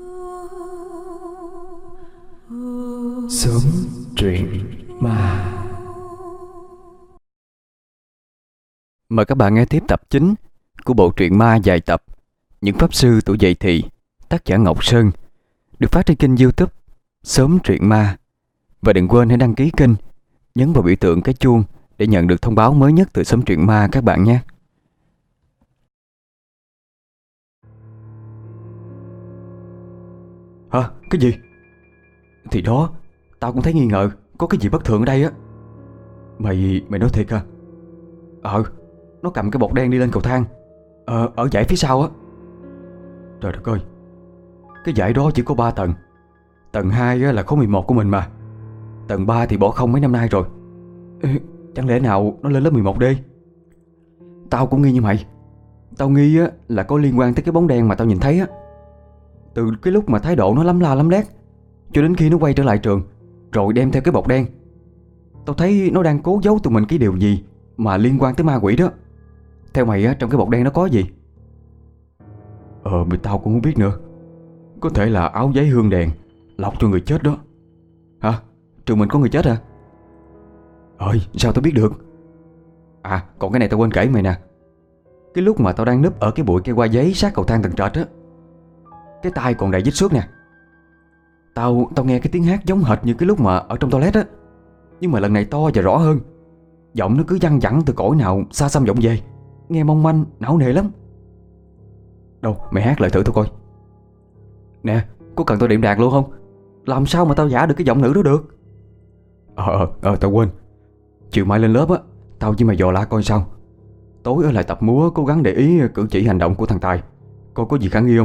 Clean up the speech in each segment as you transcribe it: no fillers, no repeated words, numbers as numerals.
Sớm truyện ma. Mời các bạn nghe tiếp tập 9 của bộ truyện ma dài tập Những Pháp Sư Tuổi Dậy Thì, tác giả Ngọc Sơn, được phát trên kênh YouTube Sớm Truyện Ma. Và đừng quên hãy đăng ký kênh, nhấn vào biểu tượng cái chuông để nhận được thông báo mới nhất từ Sớm Truyện Ma các bạn nhé. Hả? Cái gì? Thì đó, tao cũng thấy nghi ngờ có cái gì bất thường ở đây á. Mày nói thiệt à? Nó cầm cái bột đen đi lên cầu thang, ở dãy phía sau á. Trời đất ơi, cái dãy đó chỉ có 3 tầng. Tầng 2 á là khối 11 của mình mà. Tầng 3 thì bỏ không mấy năm nay rồi. Chẳng lẽ nào nó lên lớp 11 đi? Tao cũng nghi như mày. Tao nghi á là có liên quan tới cái bóng đen mà tao nhìn thấy á. Từ cái lúc mà thái độ nó lắm la lắm lét cho đến khi nó quay trở lại trường rồi đem theo cái bọc đen. Tao thấy nó đang cố giấu tụi mình cái điều gì mà liên quan tới ma quỷ đó. Theo mày á, trong cái bọc đen nó có gì? Tao cũng không biết nữa. Có thể là áo giấy hương đèn lọc cho người chết đó. Hả? Trường mình có người chết hả? Sao tao biết được? À, còn cái này tao quên kể mày nè. Cái lúc mà tao đang núp ở cái bụi cây hoa giấy sát cầu thang tầng trệt á, cái tai còn đầy vết xước nè. Tao nghe cái tiếng hát giống hệt như cái lúc mà ở trong toilet á, nhưng mà lần này to và rõ hơn. Giọng nó cứ văng vẳng từ cõi nào xa xăm vọng về, nghe mong manh, não nề lắm. Đâu, mày hát lại thử tao coi. Nè, có cần tao điểm đàn luôn không? Làm sao mà tao giả được cái giọng nữ đó được? Tao quên. Chiều mai lên lớp á, tao với mày dò la coi sao. Tối ở lại tập múa cố gắng để ý cử chỉ hành động của thằng Tài, coi có gì khả nghi không.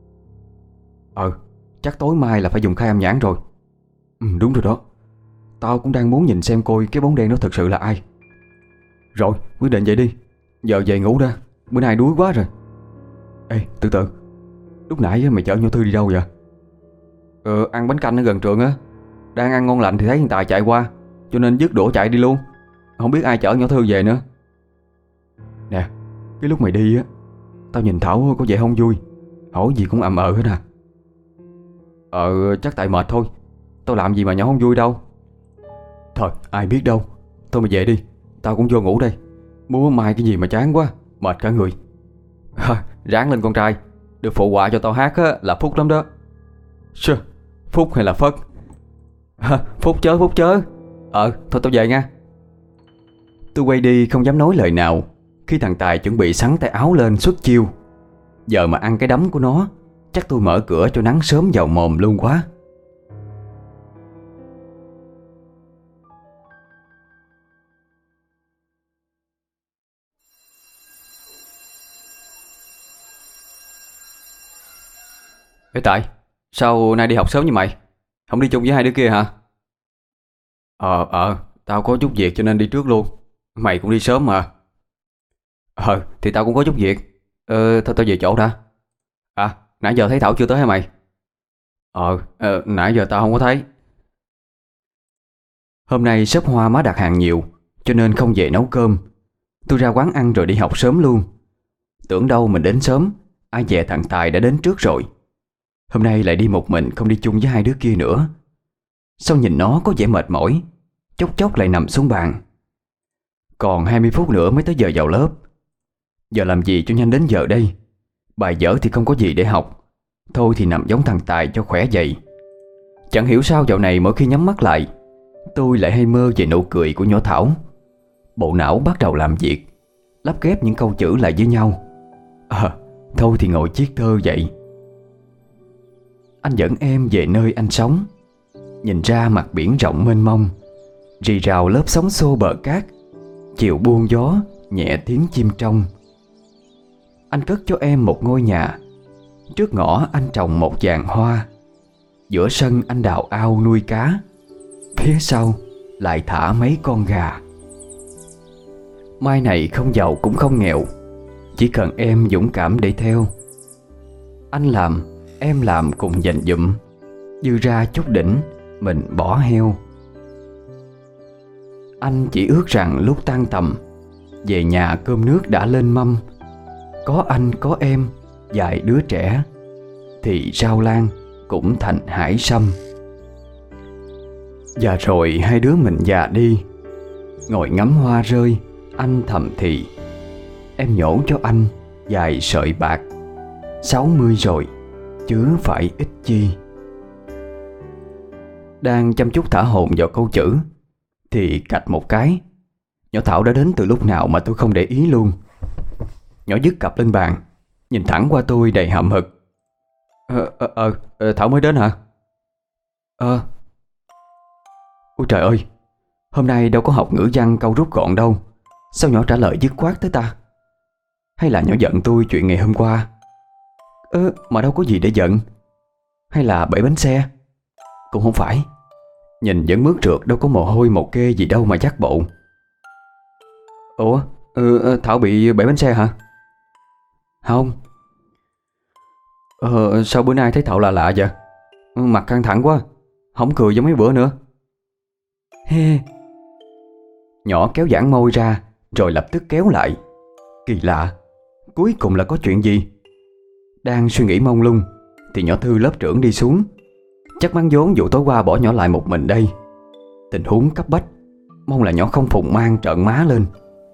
Chắc tối mai là phải dùng khai âm nhãn rồi. Đúng rồi đó. Tao cũng đang muốn nhìn xem coi cái bóng đen đó thực sự là ai. Rồi, quyết định vậy đi. Giờ về ngủ ra, bữa nay đuối quá rồi. Ê, từ từ. Lúc nãy mày chở Nhỏ Thư đi đâu vậy? Ăn bánh canh ở gần trường á. Đang ăn ngon lành thì thấy thằng Tài chạy qua, cho nên dứt đũa chạy đi luôn. Không biết ai chở Nhỏ Thư về nữa. Nè, cái lúc mày đi á, tao nhìn Thảo có vẻ không vui, hỏi gì cũng ậm hết à. Chắc tại mệt thôi. Tao làm gì mà nhỏ không vui đâu. Thôi ai biết đâu. Thôi mày về đi, tao cũng vô ngủ đây. Múa mai cái gì mà chán quá, mệt cả người. Ráng lên con trai. Được phụ họa cho tao hát á, là phúc lắm đó. Phúc hay là phất? Phúc chớ. Thôi tao về nha. Tôi quay đi không dám nói lời nào khi thằng Tài chuẩn bị xắn tay áo lên xuất chiêu. Giờ mà ăn cái đấm của nó, chắc tôi mở cửa cho nắng sớm vào mồm luôn quá. Ê Tài, sao nay đi học sớm như mày? Không đi chung với hai đứa kia hả? Tao có chút việc cho nên đi trước luôn. Mày cũng đi sớm mà. Thì tao cũng có chút việc. Thôi tao về chỗ đã. Nãy giờ thấy Thảo chưa tới hả mày? Nãy giờ tao không có thấy. Hôm nay shop hoa má đặt hàng nhiều, cho nên không về nấu cơm. Tôi ra quán ăn rồi đi học sớm luôn. Tưởng đâu mình đến sớm, ai dè thằng Tài đã đến trước rồi. Hôm nay lại đi một mình, không đi chung với hai đứa kia nữa. Sao nhìn nó có vẻ mệt mỏi, chốc chốc lại nằm xuống bàn. Còn 20 phút nữa mới tới giờ vào lớp. Giờ làm gì cho nhanh đến giờ đây? Bài vở thì không có gì để học, thôi thì nằm giống thằng Tài cho khỏe dậy. Chẳng hiểu sao dạo này mỗi khi nhắm mắt lại, tôi lại hay mơ về nụ cười của nhỏ Thảo. Bộ não bắt đầu làm việc, lắp ghép những câu chữ lại với nhau. Thôi thì ngồi chiết thơ vậy. Anh dẫn em về nơi anh sống, nhìn ra mặt biển rộng mênh mông, rì rào lớp sóng xô bờ cát, chiều buông gió nhẹ tiếng chim trong. Anh cất cho em một ngôi nhà, trước ngõ anh trồng một vàng hoa, giữa sân anh đào ao nuôi cá, phía sau lại thả mấy con gà. Mai này không giàu cũng không nghèo, chỉ cần em dũng cảm để theo. Anh làm, em làm cùng dành dụm, dư ra chút đỉnh mình bỏ heo. Anh chỉ ước rằng lúc tan tầm, về nhà cơm nước đã lên mâm, có anh có em vài đứa trẻ, thì rau lang cũng thành hải sâm. Và rồi hai đứa mình già đi. Ngồi ngắm hoa rơi, anh thầm thì: em nhổ cho anh vài sợi bạc, 60 rồi, chứ phải ít chi. Đang chăm chút thả hồn vào câu chữ thì cạch một cái, nhỏ Thảo đã đến từ lúc nào mà tôi không để ý luôn. Nhỏ dứt cặp lên bàn, nhìn thẳng qua tôi đầy hậm hực. Thảo mới đến hả? Ôi trời ơi, hôm nay đâu có học ngữ văn câu rút gọn đâu. Sao nhỏ trả lời dứt khoát thế ta? Hay là nhỏ giận tôi chuyện ngày hôm qua? Mà đâu có gì để giận. Hay là bể bánh xe? Cũng không phải. Nhìn vẫn mướt trượt, đâu có mồ hôi mồ kê gì đâu mà dắt bộ. Ủa, Thảo bị bể bánh xe hả? Không. Sao bữa nay thấy Thảo lạ lạ vậy? Mặt căng thẳng quá, không cười giống mấy bữa nữa. He. Nhỏ kéo giãn môi ra, rồi lập tức kéo lại. Kỳ lạ, cuối cùng là có chuyện gì? Đang suy nghĩ mông lung thì nhỏ Thư lớp trưởng đi xuống. Chắc mắng vốn vụ tối qua bỏ nhỏ lại một mình đây. Tình huống cấp bách, mong là nhỏ không phụng mang trợn má lên.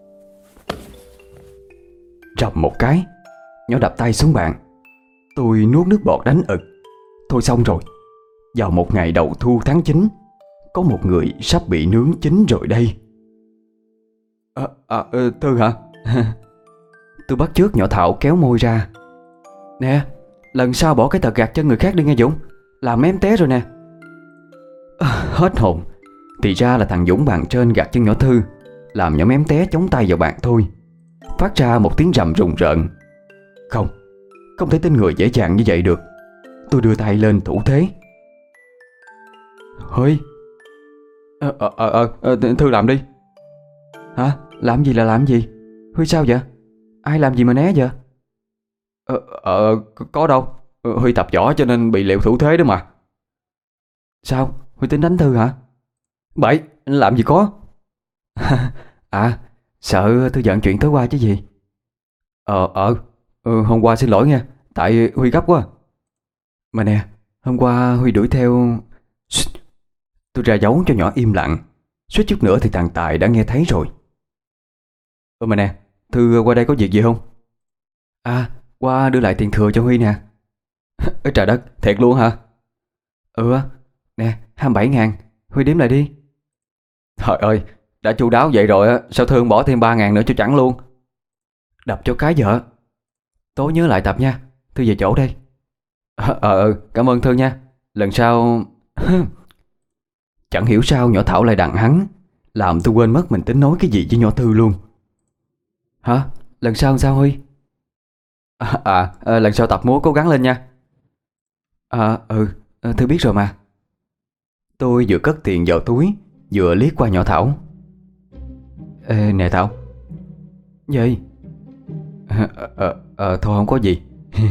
Rầm một cái, nhỏ đập tay xuống bàn. Tôi nuốt nước bọt đánh ực. Thôi xong rồi. Vào một ngày đầu thu tháng 9, có một người sắp bị nướng chín rồi đây. Thư hả? Tôi bắt chước nhỏ Thảo kéo môi ra. Nè, lần sau bỏ cái tật gạt chân người khác đi nghe Dũng, làm mém té rồi nè. Hết hồn. Thì ra là thằng Dũng bàn trên gạt chân nhỏ Thư, làm nhỏ mém té chống tay vào bàn thôi. Phát ra một tiếng rầm rùng rợn. Không thể tin người dễ dàng như vậy được. Tôi đưa tay lên thủ thế. Huy. Thư làm đi. Hả? Làm gì là làm gì? Huy sao vậy? Ai làm gì mà né vậy? Có đâu. Huy tập võ cho nên bị liệu thủ thế đó mà. Sao? Huy tính đánh Thư hả? Bậy, làm gì có. Sợ Thư giận chuyện tối qua chứ gì. Hôm qua xin lỗi nha, tại Huy gấp quá. Mà nè, hôm qua Huy đuổi theo. Tôi ra dấu cho nhỏ im lặng. Suýt chút nữa thì thằng Tài đã nghe thấy rồi. Mà nè, Thư qua đây có việc gì không? Qua đưa lại tiền thừa cho Huy nè. Trời đất, thiệt luôn hả? Nè, 27.000, Huy đếm lại đi. Trời ơi, đã chu đáo vậy rồi á, sao Thương bỏ thêm 3.000 nữa cho chẳng luôn. Đập cho cái vợ. Tối nhớ lại tập nha, Thư về chỗ đây. Cảm ơn Thư nha. Lần sau. Chẳng hiểu sao nhỏ Thảo lại đằng hắn, làm tôi quên mất mình tính nói cái gì với nhỏ Thư luôn. Hả? Lần sau sao Huy? Lần sau tập múa cố gắng lên nha. Thư biết rồi mà. Tôi vừa cất tiền vào túi, vừa liếc qua nhỏ Thảo. Ê nè Thảo. Gì? Thôi không có gì.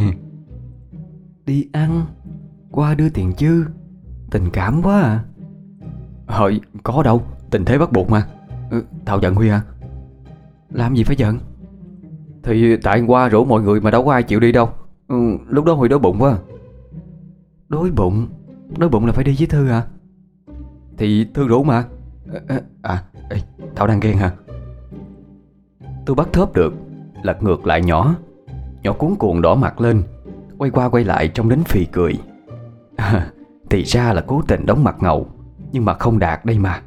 Đi ăn, qua đưa tiền chứ. Tình cảm quá à. Thôi có đâu, tình thế bắt buộc mà. Thảo giận Huy hả? Làm gì phải giận? Thì tại qua rủ mọi người mà đâu có ai chịu đi đâu. Lúc đó Huy đói bụng quá. Đói bụng? Đói bụng là phải đi với Thư hả? Thì Thư rủ mà. Thảo đang ghen hả? Tôi bắt thớp được, lật ngược lại nhỏ. Nhỏ cuống cuồng đỏ mặt lên, quay qua quay lại trông đến phì cười. Thì ra là cố tình đóng mặt ngầu, nhưng mà không đạt đây mà.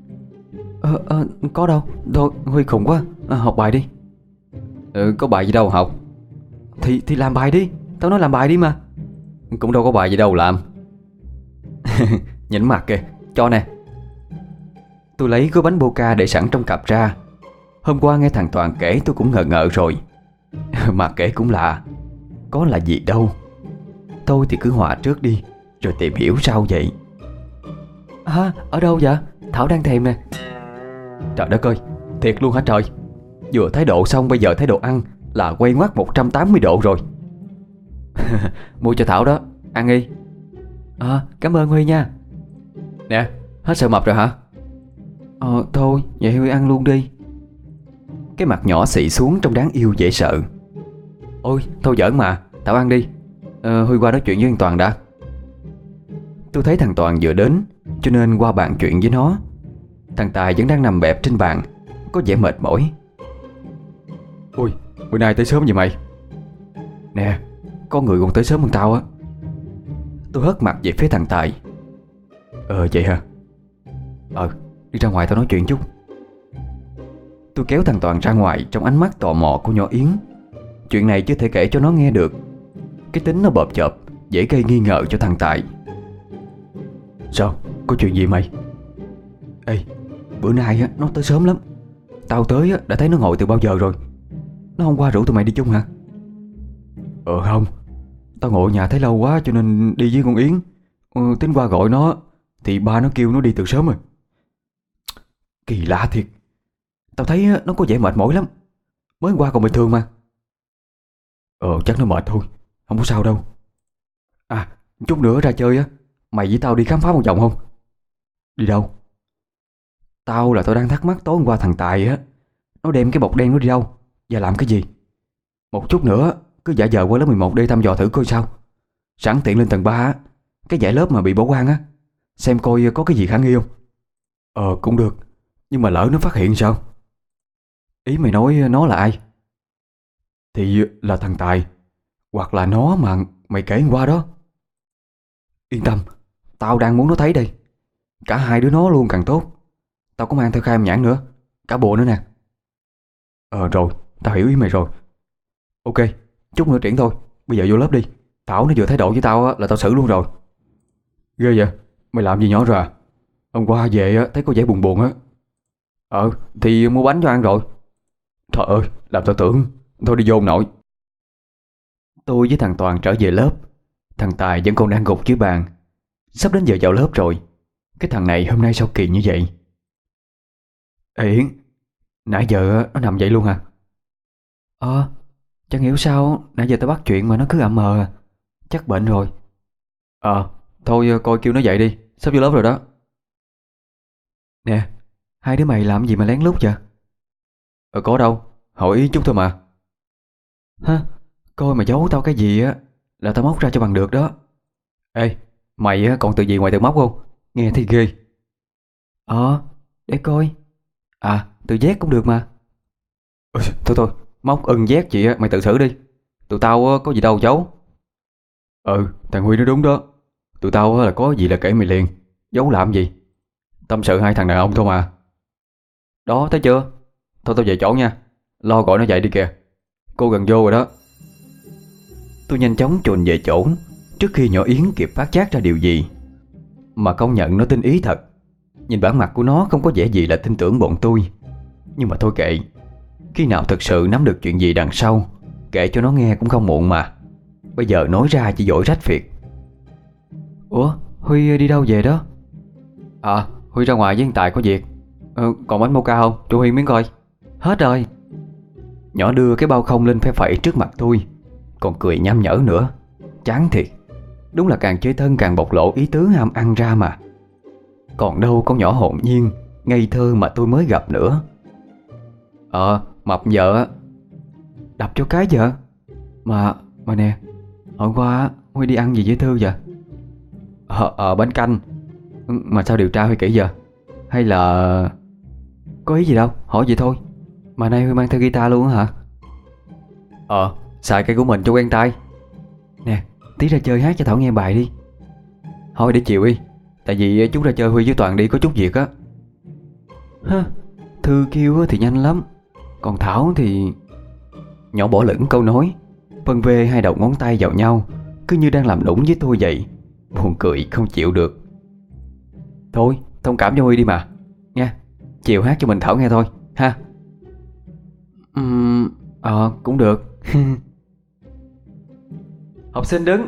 Có đâu. Thôi Huy khùng quá. Học bài đi. Có bài gì đâu học. Thì làm bài đi. Tao nói làm bài đi mà. Cũng đâu có bài gì đâu làm. Nhìn mặt kìa. Cho nè. Tôi lấy gói bánh Boca để sẵn trong cặp ra. Hôm qua nghe thằng Toàn kể tôi cũng ngờ ngợ rồi. Mà kể cũng lạ. Có là gì đâu. Tôi thì cứ hòa trước đi, rồi tìm hiểu sao vậy. Ở đâu vậy? Thảo đang thèm nè. Trời đất ơi, thiệt luôn hả trời? Vừa thái độ xong bây giờ thái độ ăn là quay ngoắt 180 độ rồi. Mua cho Thảo đó, ăn đi. Cảm ơn Huy nha. Nè, hết sợ mập rồi hả? Thôi, vậy Huy ăn luôn đi. Cái mặt nhỏ xị xuống trông đáng yêu dễ sợ. Ôi, thôi giỡn mà, Thảo ăn đi. Huy qua nói chuyện với anh Toàn đã. Tôi thấy thằng Toàn vừa đến, cho nên qua bàn chuyện với nó. Thằng Tài vẫn đang nằm bẹp trên bàn, có vẻ mệt mỏi. Ui, bữa nay tới sớm vậy mày? Nè, có người còn tới sớm hơn tao á. Tôi hất mặt về phía thằng Tài. Vậy hả? Đi ra ngoài tao nói chuyện chút. Tôi kéo thằng Toàn ra ngoài trong ánh mắt tò mò của nhỏ Yến. Chuyện này chưa thể kể cho nó nghe được. Cái tính nó bợp chợp, dễ gây nghi ngờ cho thằng Tài. Sao? Có chuyện gì mày? Ê, bữa nay á, nó tới sớm lắm. Tao tới á, đã thấy nó ngồi từ bao giờ rồi. Nó hôm qua rủ tụi mày đi chung hả? Không. Tao ngồi ở nhà thấy lâu quá cho nên đi với con Yến. Tính qua gọi nó thì ba nó kêu nó đi từ sớm rồi. Kỳ lạ thiệt. Tao thấy á, nó có vẻ mệt mỏi lắm. Mới qua còn bình thường mà. Chắc nó mệt thôi, không có sao đâu. Chút nữa ra chơi á, mày với tao đi khám phá một vòng không? Đi đâu? Tao đang thắc mắc tối hôm qua thằng Tài á, nó đem cái bọc đen nó đi đâu và làm cái gì. Một chút nữa cứ giả vờ qua lớp 11 đi thăm dò thử coi sao. Sẵn tiện lên tầng 3 á, cái dãy lớp mà bị bỏ hoang á, xem coi có cái gì khả nghi không. Cũng được. Nhưng mà lỡ nó phát hiện sao? Ý mày nói nó là ai? Thì là thằng Tài, hoặc là nó mà mày kể hôm qua đó. Yên tâm, tao đang muốn nó thấy đây. Cả hai đứa nó luôn càng tốt. Tao có mang theo khai âm nhãn nữa, cả bộ nữa nè. Rồi, tao hiểu ý mày rồi. Ok, chút nữa triển thôi. Bây giờ vô lớp đi. Thảo nó vừa thái độ với tao á, là tao xử luôn rồi. Ghê vậy? Mày làm gì nhỏ rồi à? Hôm qua về á, thấy có vẻ buồn buồn á. Thì mua bánh cho ăn rồi. Trời ơi, làm tao tưởng. Thôi đi vô ông nội. Tôi với thằng Toàn trở về lớp. Thằng Tài vẫn còn đang gục dưới bàn. Sắp đến giờ vào lớp rồi. Cái thằng này hôm nay sao kỳ như vậy? Ê Yến, nãy giờ nó nằm vậy luôn hả? Chẳng hiểu sao nãy giờ tao bắt chuyện mà nó cứ ậm mờ. Chắc bệnh rồi. Thôi coi kêu nó dậy đi, sắp vô lớp rồi đó. Nè, hai đứa mày làm gì mà lén lút vậy? Có đâu, hỏi ý chút thôi mà. Hả? Coi mà giấu tao cái gì á là tao móc ra cho bằng được đó. Ê, mày á còn từ gì ngoài từ móc không? Nghe thấy ghê. Để coi. Từ dép cũng được mà. Thôi, móc dép chị á, mày tự xử đi. Tụi tao có gì đâu giấu. Thằng Huy nói đúng đó. Tụi tao là có gì là kể mày liền. Giấu làm gì? Tâm sự hai thằng đàn ông thôi mà. Đó, thấy chưa? Thôi tao về chỗ nha. Lo gọi nó dậy đi kìa. Cô gần vô rồi đó. Tôi nhanh chóng chuồn về chỗ trước khi nhỏ Yến kịp phát giác ra điều gì. Mà công nhận nó tinh ý thật. Nhìn bản mặt của nó không có vẻ gì là tin tưởng bọn tôi. Nhưng mà thôi kệ. Khi nào thực sự nắm được chuyện gì đằng sau, kể cho nó nghe cũng không muộn mà. Bây giờ nói ra chỉ dỗi rách việc. Ủa, Huy đi đâu về đó? Huy ra ngoài với anh Tài có việc. Còn bánh mocha không? Cho Huy miếng coi. Hết rồi. Nhỏ đưa cái bao không lên phe phẩy trước mặt tôi, còn cười nham nhở nữa. Chán thiệt. Đúng là càng chơi thân càng bộc lộ ý tứ ham ăn ra mà. Còn đâu con nhỏ hồn nhiên, ngây thơ mà tôi mới gặp nữa. Mập vợ. Đập cho cái vợ. Mà nè, hôm qua Huy đi ăn gì với Thư vậy? Bánh canh. Mà sao điều tra Huy kỹ giờ? Hay là có ý gì đâu, hỏi vậy thôi. Mà nay Huy mang theo guitar luôn hả? Xài cây của mình cho quen tay. Nè, tí ra chơi hát cho Thảo nghe bài đi. Thôi để chiều đi. Tại vì chúng ra chơi Huy với Toàn đi có chút việc á. Thư kêu thì nhanh lắm. Còn Thảo thì... Nhỏ bỏ lửng câu nói, phân vê hai đầu ngón tay vào nhau, cứ như đang làm nũng với tôi vậy. Buồn cười không chịu được. Thôi, thông cảm cho Huy đi mà. Nha, chiều hát cho mình Thảo nghe thôi ha. Cũng được. Học sinh đứng.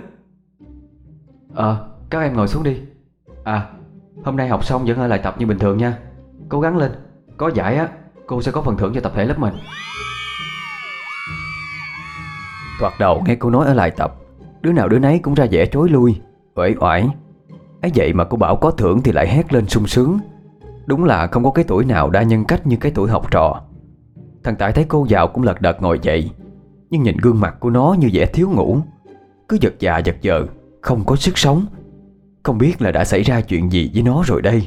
Các em ngồi xuống đi. Hôm nay học xong vẫn ở lại tập như bình thường nha. Cố gắng lên. Có giải á, cô sẽ có phần thưởng cho tập thể lớp mình. Thoạt đầu nghe cô nói ở lại tập, đứa nào đứa nấy cũng ra vẻ chối lui, uể oải. Ấy vậy mà cô bảo có thưởng thì lại hét lên sung sướng. Đúng là không có cái tuổi nào đa nhân cách như cái tuổi học trò. Thằng Tài thấy cô vào cũng lật đật ngồi dậy, nhưng nhìn gương mặt của nó như vẻ thiếu ngủ, cứ giật dạ giật giờ, không có sức sống. Không biết là đã xảy ra chuyện gì với nó rồi đây.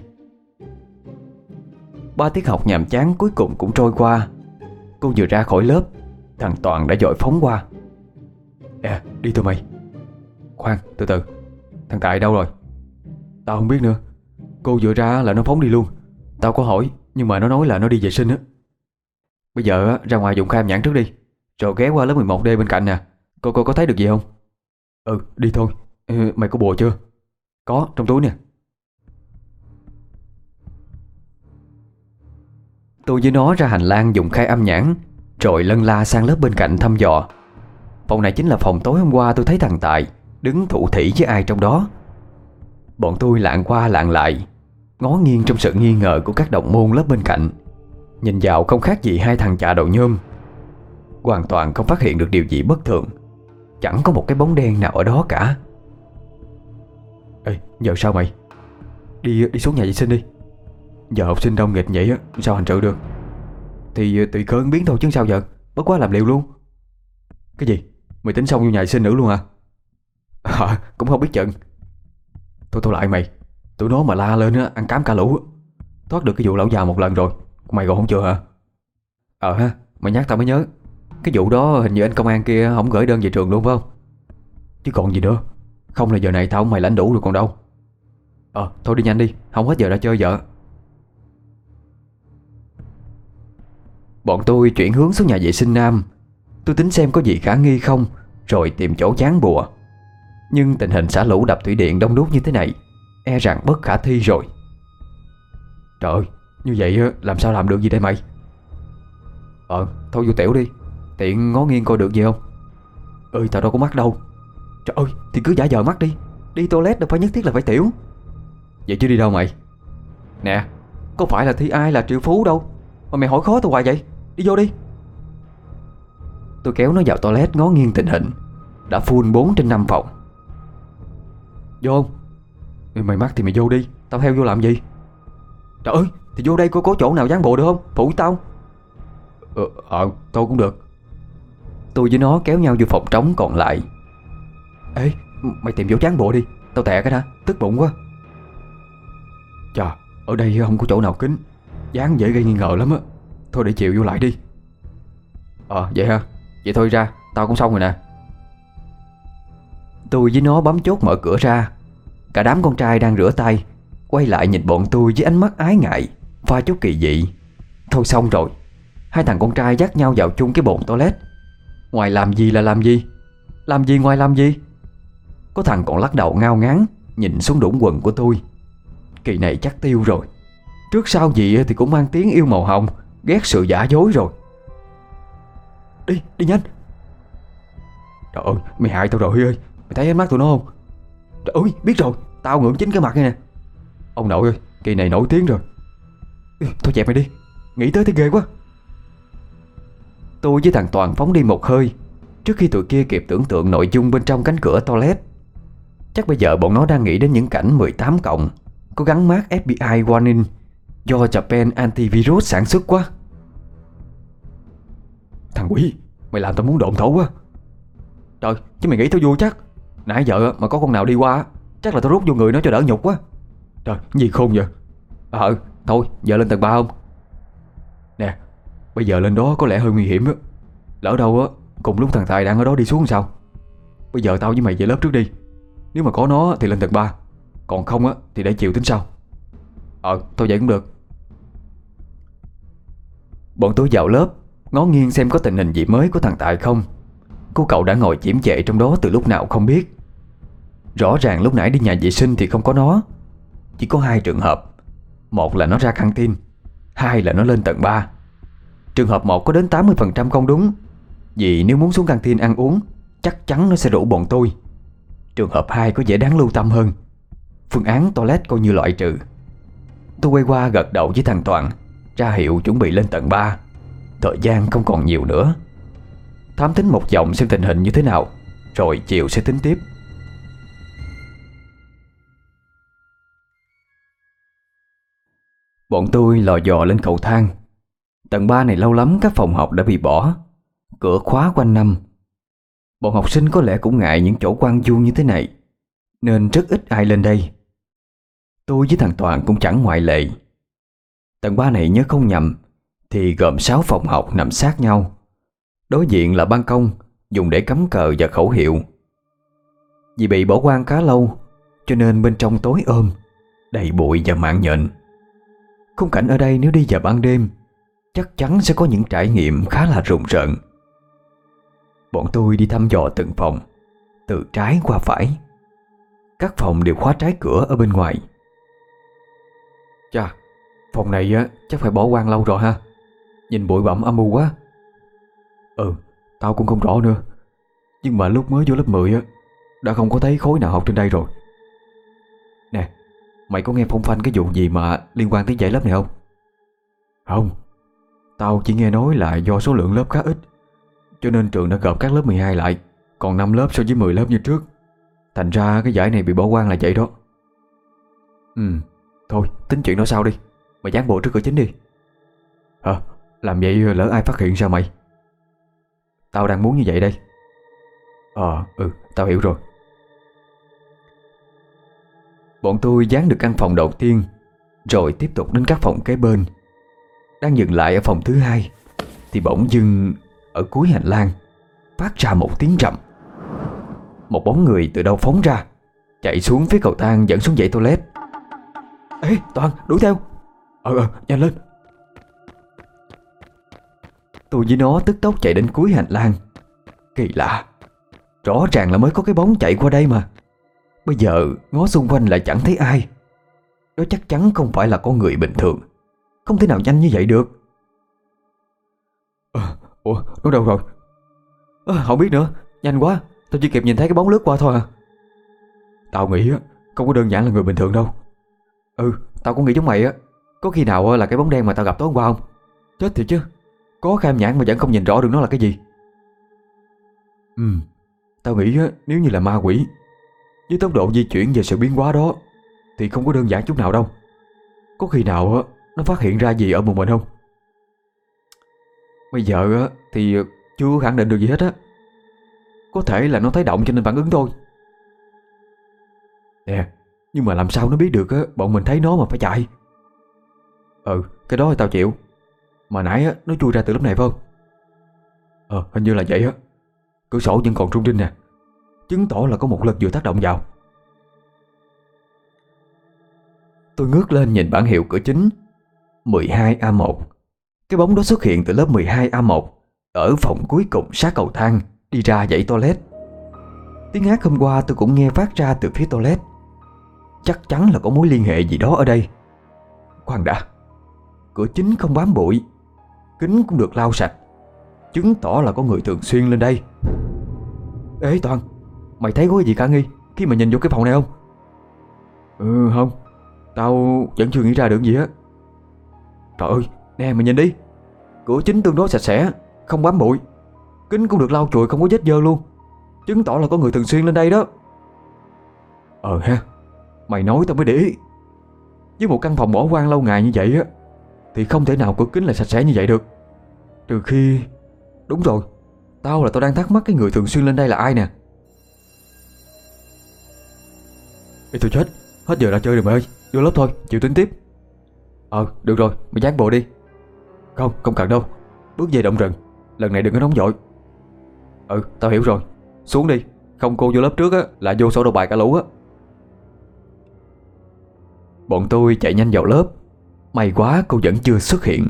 3 tiết học nhàm chán cuối cùng cũng trôi qua. Cô vừa ra khỏi lớp, thằng Toàn đã vội phóng qua. Đi tụi mày. Khoan, từ từ. Thằng Tài đâu rồi? Tao không biết nữa. Cô vừa ra là nó phóng đi luôn. Tao có hỏi, nhưng mà nó nói là nó đi vệ sinh á. Bây giờ ra ngoài dùng khai âm nhãn trước đi, rồi ghé qua lớp 11D bên cạnh nè. Cô có thấy được gì không? Đi thôi. Mày có bùa chưa? Có, trong túi nè. Tôi với nó ra hành lang dùng khai âm nhãn, rồi lân la sang lớp bên cạnh thăm dò. Phòng này chính là phòng tối hôm qua tôi thấy thằng Tài đứng thủ thỉ với ai trong đó. Bọn tôi lạng qua lạng lại, ngó nghiêng trong sự nghi ngờ của các đồng môn lớp bên cạnh. Nhìn vào không khác gì hai thằng chà đầu nhôm. Hoàn toàn không phát hiện được điều gì bất thường. Chẳng có một cái bóng đen nào ở đó cả. Giờ sao mày? Đi xuống nhà vệ sinh đi. Giờ học sinh đông nghịch vậy á, sao hành sự được? Thì tùy cơ ứng biến thôi chứ sao giờ. Bất quá làm liều luôn. Cái gì? Mày tính xong vô nhà vệ sinh nữa luôn hả? Cũng không biết chừng. Thôi lại mày. Tụi nó mà la lên á, ăn cám cả lũ. Thoát được cái vụ lão già một lần rồi, mày còn không chưa hả? Mày nhắc tao mới nhớ. Cái vụ đó hình như anh công an kia không gửi đơn về trường luôn phải không? Chứ còn gì nữa. Không là giờ này tao không mày lãnh đủ rồi còn đâu. Thôi đi nhanh đi, không hết giờ ra chơi vợ. Bọn tôi chuyển hướng xuống nhà vệ sinh nam. Tôi tính xem có gì khả nghi không, rồi tìm chỗ dán bùa. Nhưng tình hình xả lũ đập thủy điện đông đúc như thế này, e rằng bất khả thi rồi. Trời ơi, như vậy làm sao làm được gì đây mày? Thôi vô tiểu đi, tiện ngó nghiêng coi được gì không. Tao đâu có mắt đâu. Trời ơi, thì cứ giả vờ mắt đi. Đi toilet đâu phải nhất thiết là phải tiểu. Vậy chứ đi đâu mày? Nè, có phải là thi ai là triệu phú đâu mà mày hỏi khó tao hoài vậy. Đi vô đi. Tôi kéo nó vào toilet ngó nghiêng tình hình. Đã full 4/5 phòng. Vô không? Mày mắc thì mày vô đi, tao theo vô làm gì? Trời ơi, thì vô đây có chỗ nào dán bộ được không? Phụ tao. Tôi cũng được. Tôi với nó kéo nhau vô phòng trống còn lại. Ê, mày tìm chỗ dán bộ đi. Tao tè cái đã, tức bụng quá. Chà, ở đây không có chỗ nào kín, dán dễ gây nghi ngờ lắm á. Thôi để chiều vô lại đi. Vậy ha. Vậy thôi ra, tao cũng xong rồi nè. Tôi với nó bấm chốt mở cửa ra. Cả đám con trai đang rửa tay quay lại nhìn bọn tôi với ánh mắt ái ngại, pha chút kỳ dị. Thôi xong rồi. Hai thằng con trai dắt nhau vào chung cái bồn toilet. Ngoài làm gì là làm gì. Làm gì ngoài làm gì. Có thằng còn lắc đầu ngao ngán nhìn xuống đũng quần của tôi. Kỳ này chắc tiêu rồi. Trước sau gì thì cũng mang tiếng yêu màu hồng, ghét sự giả dối rồi. Đi nhanh. Trời ơi, mày hại tao rồi Huy ơi. Mày thấy ánh mắt tụi nó không? Trời ơi, biết rồi, tao ngưỡng chính cái mặt này nè. Ông nội ơi, kỳ này nổi tiếng rồi. Thôi dẹp mày đi, nghĩ tới thấy ghê quá. Tôi với thằng Toàn phóng đi một hơi trước khi tụi kia kịp tưởng tượng nội dung bên trong cánh cửa toilet. Chắc bây giờ bọn nó đang nghĩ đến những cảnh 18 cộng có gắn mác FBI Warning do Japan Antivirus sản xuất quá. Thằng quỷ, mày làm tao muốn độn thổ quá. Trời, chứ mày nghĩ tao vui chắc. Nãy giờ mà có con nào đi qua chắc là tao rút vô người nó cho đỡ nhục quá. Trời, gì khôn vậy. Thôi, giờ lên tầng 3 không? Nè, bây giờ lên đó có lẽ hơi nguy hiểm á. Lỡ đâu á, cùng lúc thằng Tài đang ở đó đi xuống sao? Bây giờ tao với mày về lớp trước đi. Nếu mà có nó thì lên tầng 3. Còn không á thì để chiều tính sau. Thôi vậy cũng được. Bọn tôi vào lớp, ngó nghiêng xem có tình hình gì mới của thằng Tài không. Cô cậu đã ngồi chiếm chệ trong đó từ lúc nào không biết. Rõ ràng lúc nãy đi nhà vệ sinh thì không có nó. Chỉ có 2 trường hợp. Một là nó ra căng tin, 2 là nó lên tầng 3. Trường hợp 1 có đến 80% không đúng. Vì nếu muốn xuống căng tin ăn uống, chắc chắn nó sẽ rủ bọn tôi. Trường hợp 2 có vẻ đáng lưu tâm hơn. Phương án toilet coi như loại trừ. Tôi quay qua gật đầu với thằng Toàn, ra hiệu chuẩn bị lên tầng 3. Thời gian không còn nhiều nữa. Thám thính một vòng xem tình hình như thế nào, rồi chiều sẽ tính tiếp. Bọn tôi lò dò lên cầu thang. Tầng 3 này lâu lắm các phòng học đã bị bỏ, cửa khóa quanh năm. Bọn học sinh có lẽ cũng ngại những chỗ quang vu như thế này, nên rất ít ai lên đây. Tôi với thằng Toàn cũng chẳng ngoại lệ. Tầng 3 này nhớ không nhầm thì gồm 6 phòng học nằm sát nhau. Đối diện là ban công dùng để cắm cờ và khẩu hiệu. Vì bị bỏ hoang khá lâu cho nên bên trong tối ôm, đầy bụi và mạng nhện. Khung cảnh ở đây nếu đi vào ban đêm chắc chắn sẽ có những trải nghiệm khá là rùng rợn. Bọn tôi đi thăm dò từng phòng, từ trái qua phải. Các phòng đều khóa trái cửa ở bên ngoài. Chà, phòng này á chắc phải bỏ hoang lâu rồi ha. Nhìn bụi bặm âm u quá. Tao cũng không rõ nữa. Nhưng mà lúc mới vô lớp 10 á đã không có thấy khối nào học trên đây rồi. Nè, mày có nghe phong phanh cái vụ gì mà liên quan tới dãy lớp này không? Không. Tao chỉ nghe nói là do số lượng lớp khá ít cho nên trường đã gộp các lớp 12 lại, còn 5 lớp so với 10 lớp như trước. Thành ra cái giải này bị bỏ hoang là vậy đó. Thôi tính chuyện đó sau đi. Mày dán bộ trước cửa chính đi. Hả? Làm vậy lỡ ai phát hiện sao mày? Tao đang muốn như vậy đây. Tao hiểu rồi. Bọn tôi dán được căn phòng đầu tiên, rồi tiếp tục đến các phòng kế bên. Đang dừng lại ở phòng thứ hai thì bỗng dưng ở cuối hành lang phát ra một tiếng rầm. Một bóng người từ đâu phóng ra, chạy xuống phía cầu thang dẫn xuống dãy toilet. Ê Toàn, đuổi theo. Nhanh lên. Tôi với nó tức tốc chạy đến cuối hành lang. Kỳ lạ, rõ ràng là mới có cái bóng chạy qua đây mà bây giờ ngó xung quanh lại chẳng thấy ai. Đó chắc chắn không phải là con người bình thường, không thể nào nhanh như vậy được. Nó đâu rồi? Không biết nữa, nhanh quá, tao chỉ kịp nhìn thấy cái bóng lướt qua thôi à. Tao nghĩ không có đơn giản là người bình thường đâu. Tao cũng nghĩ giống mày á. Có khi nào là cái bóng đen mà tao gặp tối hôm qua không? Chết thiệt chứ, có kham nhãn mà vẫn không nhìn rõ được nó là cái gì. Tao nghĩ nếu như là ma quỷ, với tốc độ di chuyển và sự biến hóa đó thì không có đơn giản chút nào đâu. Có khi nào nó phát hiện ra gì ở một mình không? Bây giờ thì chưa khẳng định được gì hết á. Có thể là nó thấy động cho nên phản ứng thôi. Nè, nhưng mà làm sao nó biết được bọn mình thấy nó mà phải chạy? Cái đó thì tao chịu. Mà nãy nó chui ra từ lớp này phải không? Hình như là vậy á. Cửa sổ vẫn còn rung rinh nè, chứng tỏ là có một lực vừa tác động vào. Tôi ngước lên nhìn bảng hiệu cửa chính 12A1. Cái bóng đó xuất hiện từ lớp 12A1, ở phòng cuối cùng sát cầu thang đi ra dãy toilet. Tiếng hát hôm qua tôi cũng nghe phát ra từ phía toilet. Chắc chắn là có mối liên hệ gì đó ở đây. Khoan đã, cửa chính không bám bụi, kính cũng được lau sạch, chứng tỏ là có người thường xuyên lên đây. Ê Toàn, mày thấy có cái gì khả nghi khi mà nhìn vô cái phòng này không? Không, tao vẫn chưa nghĩ ra được gì á. Trời ơi, nè mày nhìn đi. Cửa chính tương đối sạch sẽ, không bám bụi, kính cũng được lau chùi không có vết dơ luôn, chứng tỏ là có người thường xuyên lên đây đó. Ha, mày nói tao mới để ý. Với một căn phòng bỏ hoang lâu ngày như vậy á thì không thể nào cửa kính lại sạch sẽ như vậy được. Trừ khi... Đúng rồi, tao đang thắc mắc cái người thường xuyên lên đây là ai nè. Ê tôi chết, hết giờ ra chơi rồi mày ơi. Vô lớp thôi, chịu tính tiếp. Được rồi, mày dán bộ đi. Không cần đâu, bước về động rừng, lần này đừng có nóng vội. Tao hiểu rồi, xuống đi. Không cô vô lớp trước á là vô sổ đầu bài cả lũ á. Bọn tôi chạy nhanh vào lớp. May quá cô vẫn chưa xuất hiện.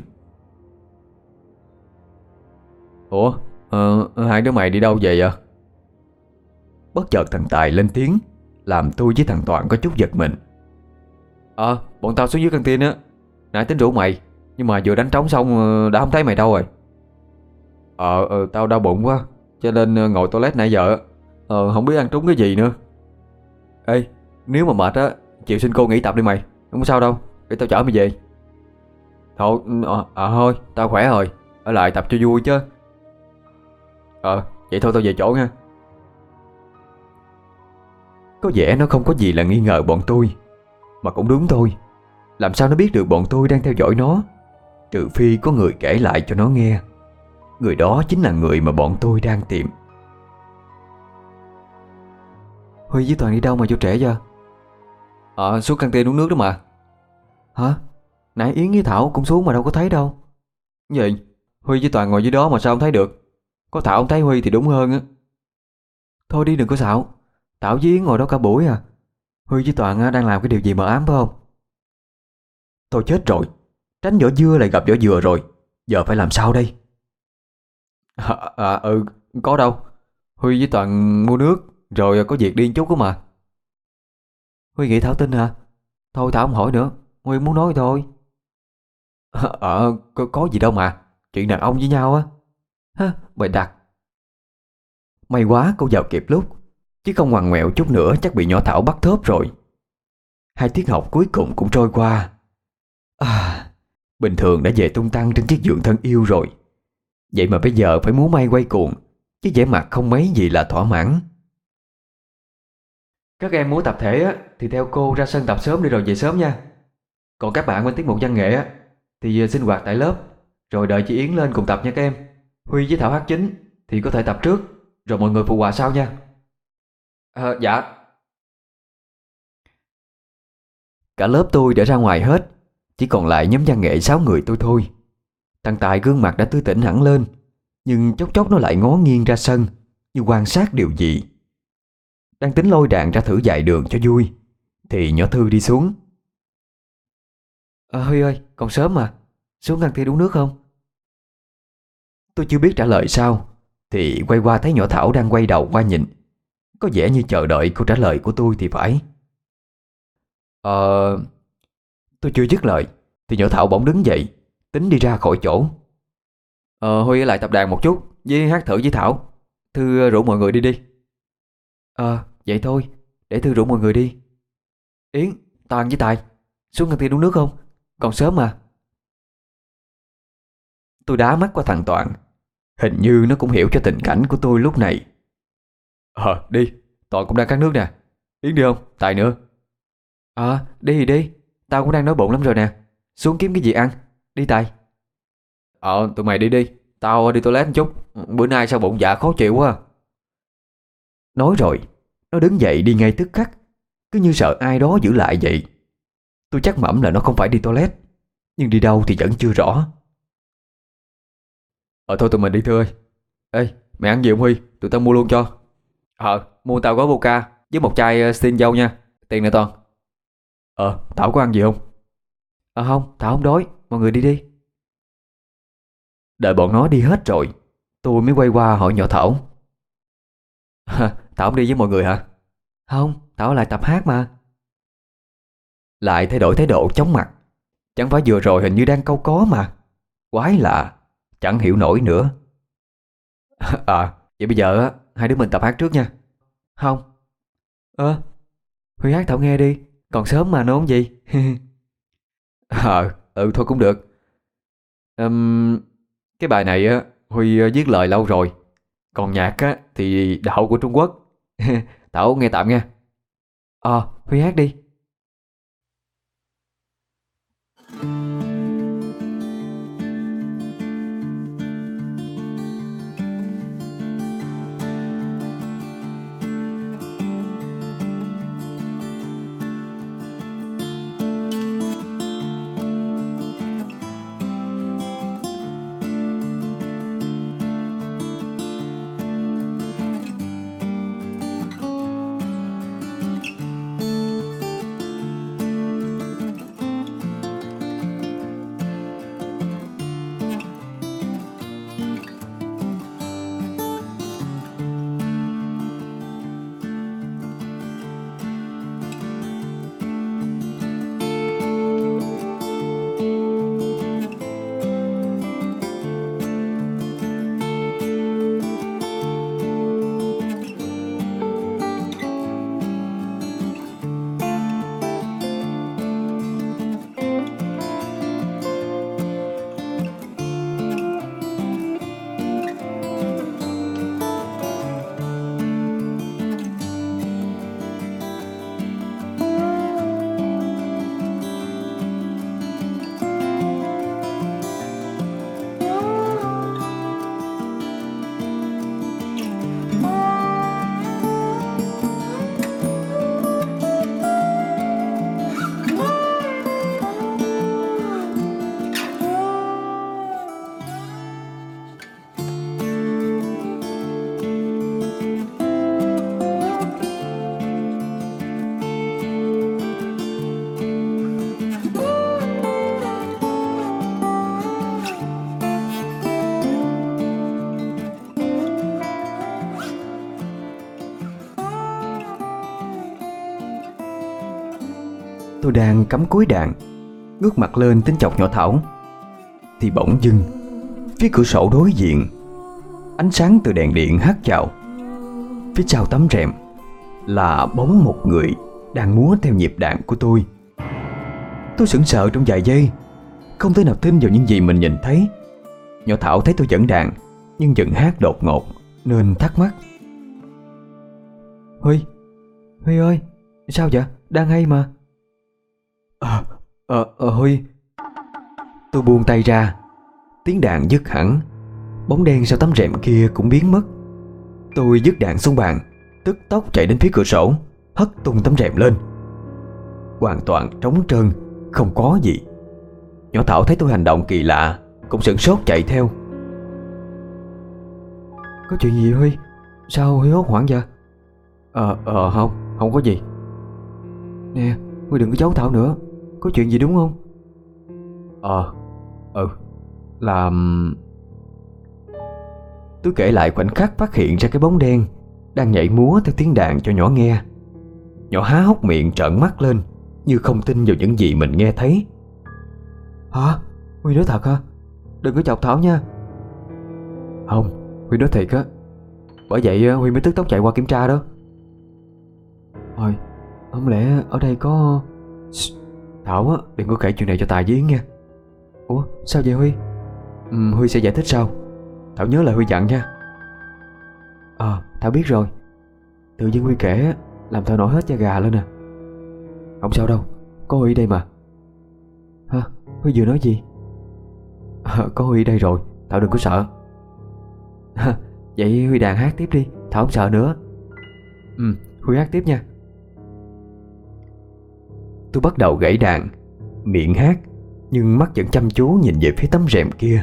Hai đứa mày đi đâu về vậy? Bất chợt thằng Tài lên tiếng, làm tôi với thằng Toàn có chút giật mình. Bọn tao xuống dưới căng tin á. Nãy tính rủ mày, nhưng mà vừa đánh trống xong đã không thấy mày đâu rồi. Tao đau bụng quá cho nên ngồi toilet nãy giờ. Không biết ăn trúng cái gì nữa. Ê, nếu mà mệt á chịu xin cô nghỉ tập đi mày, không có sao đâu, để tao chở mày về. Thôi tao khỏe rồi, ở lại tập cho vui chứ. Vậy thôi tao về chỗ nha. Có vẻ nó không có gì là nghi ngờ bọn tôi. Mà cũng đúng thôi, làm sao nó biết được bọn tôi đang theo dõi nó? Trừ phi có người kể lại cho nó nghe. Người đó chính là người mà bọn tôi đang tìm. Huy với Toàn đi đâu mà vô trễ vậy? Xuống căng tin uống nước đó mà. Hả? Nãy Yến với Thảo cũng xuống mà đâu có thấy đâu. Gì? Huy với Toàn ngồi dưới đó mà sao không thấy được? Có Thảo không thấy Huy thì đúng hơn á. Thôi đi đừng có xạo. Thảo với Yến ngồi đó cả buổi à. Huy với Toàn đang làm cái điều gì mờ ám phải không? Thôi chết rồi. Tránh vỏ dưa lại gặp vỏ dừa rồi. Giờ phải làm sao đây? Ừ, có đâu. Huy với Toàn mua nước rồi có việc đi một chút đó mà. Huy nghĩ Thảo tin hả? Thôi Thảo không hỏi nữa. Huy muốn nói thôi. Có gì đâu mà. Chuyện đàn ông với nhau á. Hả, bày đặt. May quá cô vào kịp lúc. Chứ không ngoằn ngoèo chút nữa chắc bị nhỏ Thảo bắt thớp rồi. 2 tiết học cuối cùng cũng trôi qua. Bình thường đã về tung tăng trên chiếc giường thân yêu rồi. Vậy mà bây giờ phải múa may quay cuồng, chứ vẻ mặt không mấy gì là thỏa mãn. Các em múa tập thể á, thì theo cô ra sân tập sớm đi rồi về sớm nha. Còn các bạn bên tiết mục văn nghệ á, thì sinh hoạt tại lớp, rồi đợi chị Yến lên cùng tập nha các em. Huy với Thảo hát chính thì có thể tập trước, rồi mọi người phụ họa sau nha. Dạ. Cả lớp tôi đã ra ngoài hết, chỉ còn lại nhóm văn nghệ 6 người tôi thôi. Thằng Tài gương mặt đã tươi tỉnh hẳn lên, nhưng chốc chốc nó lại ngó nghiêng ra sân như quan sát điều gì. Đang tính lôi đạn ra thử dạy đường cho vui thì nhỏ Thư đi xuống. Huy ơi, còn sớm mà, xuống ăn thi uống nước không? Tôi chưa biết trả lời sao thì quay qua thấy nhỏ Thảo đang quay đầu qua nhìn, có vẻ như chờ đợi câu trả lời của tôi thì phải. Ờ... Tôi chưa dứt lời thì nhỏ Thảo bỗng đứng dậy, tính đi ra khỏi chỗ. Huy ở lại tập đàn một chút với hát thử với Thảo. Thư rủ mọi người đi đi. Vậy thôi, để Thư rủ mọi người đi. Yến, Toàn với Tài, xuống căng tin uống nước không? Còn sớm mà. Tôi đá mắt qua thằng Toàn. Hình như nó cũng hiểu cho tình cảnh của tôi lúc này. Đi, Toàn cũng đang khát nước nè. Yến đi không? Tài nữa. Đi thì đi. Tao cũng đang đói bụng lắm rồi nè. Xuống kiếm cái gì ăn. Đi Tài. Tụi mày đi đi. Tao đi toilet một chút. Bữa nay sao bụng dạ khó chịu quá. Nói rồi, nó đứng dậy đi ngay tức khắc, cứ như sợ ai đó giữ lại vậy. Tôi chắc mẩm là nó không phải đi toilet, nhưng đi đâu thì vẫn chưa rõ. Thôi tụi mình đi Thư ơi. Ê, mày ăn gì không Huy? Tụi tao mua luôn cho. Mua tao gói vodka với một chai Sting dâu nha. Tiền nè Toàn. Thảo có ăn gì không? Không, Thảo không đói. Mọi người đi đi. Đợi bọn nó đi hết rồi, tôi mới quay qua hỏi nhỏ Thảo. Thảo không đi với mọi người hả? Không, Thảo lại tập hát mà. Lại thay đổi thái độ chóng mặt. Chẳng phải vừa rồi hình như đang câu có mà. Quái lạ, chẳng hiểu nổi nữa. Vậy bây giờ á, hai đứa mình tập hát trước nha. Không. Huy hát Thảo nghe đi. Còn sớm mà nôn gì. Thôi cũng được. Ừm, cái bài này á Huy viết lời lâu rồi. Còn nhạc á thì đạo của Trung Quốc. Thảo nghe tạm nha. Huy hát đi. Tôi đang cắm cúi đạn, ngước mặt lên tính chọc nhỏ Thảo, thì bỗng dưng phía cửa sổ đối diện, ánh sáng từ đèn điện hắt vào. Phía sau tấm rèm là bóng một người đang múa theo nhịp đạn của tôi. Tôi sững sờ trong vài giây, không thể nào tin vào những gì mình nhìn thấy. Nhỏ Thảo thấy tôi dẫn đàn nhưng dừng hát đột ngột nên thắc mắc: Huy, Huy ơi, sao vậy? Đang hay mà. Huy. Tôi buông tay ra, tiếng đàn dứt hẳn, bóng đen sau tấm rèm kia cũng biến mất. Tôi dứt đạn xuống bàn, tức tốc chạy đến phía cửa sổ, hất tung tấm rèm lên. Hoàn toàn trống trơn, không có gì. Nhỏ Thảo thấy tôi hành động kỳ lạ cũng sửng sốt chạy theo. Có chuyện gì Huy? Sao Huy hốt hoảng vậy? Không có gì. Nè, Huy đừng có giấu Thảo nữa. Có chuyện gì đúng không? Là... Tôi kể lại khoảnh khắc phát hiện ra cái bóng đen đang nhảy múa theo tiếng đàn cho nhỏ nghe. Nhỏ há hốc miệng trợn mắt lên, như không tin vào những gì mình nghe thấy. Hả? Huy nói thật hả? Đừng có chọc Thảo nha. Không, Huy nói thiệt á. Bởi vậy Huy mới tức tốc chạy qua kiểm tra đó. Thôi, không lẽ ở đây có... Thảo á, đừng có kể chuyện này cho Tài với Yến nha. Ủa, sao vậy Huy? Huy sẽ giải thích sau. Thảo nhớ lời Huy dặn nha. Thảo biết rồi. Tự nhiên Huy kể làm Thảo nổi hết da gà lên nè. Không sao đâu, có Huy đây mà. Hả? Huy vừa nói gì? Có Huy đây rồi, Thảo đừng có sợ. Vậy Huy đàn hát tiếp đi, Thảo không sợ nữa. Huy hát tiếp nha. Tôi bắt đầu gảy đàn, miệng hát, nhưng mắt vẫn chăm chú nhìn về phía tấm rèm kia.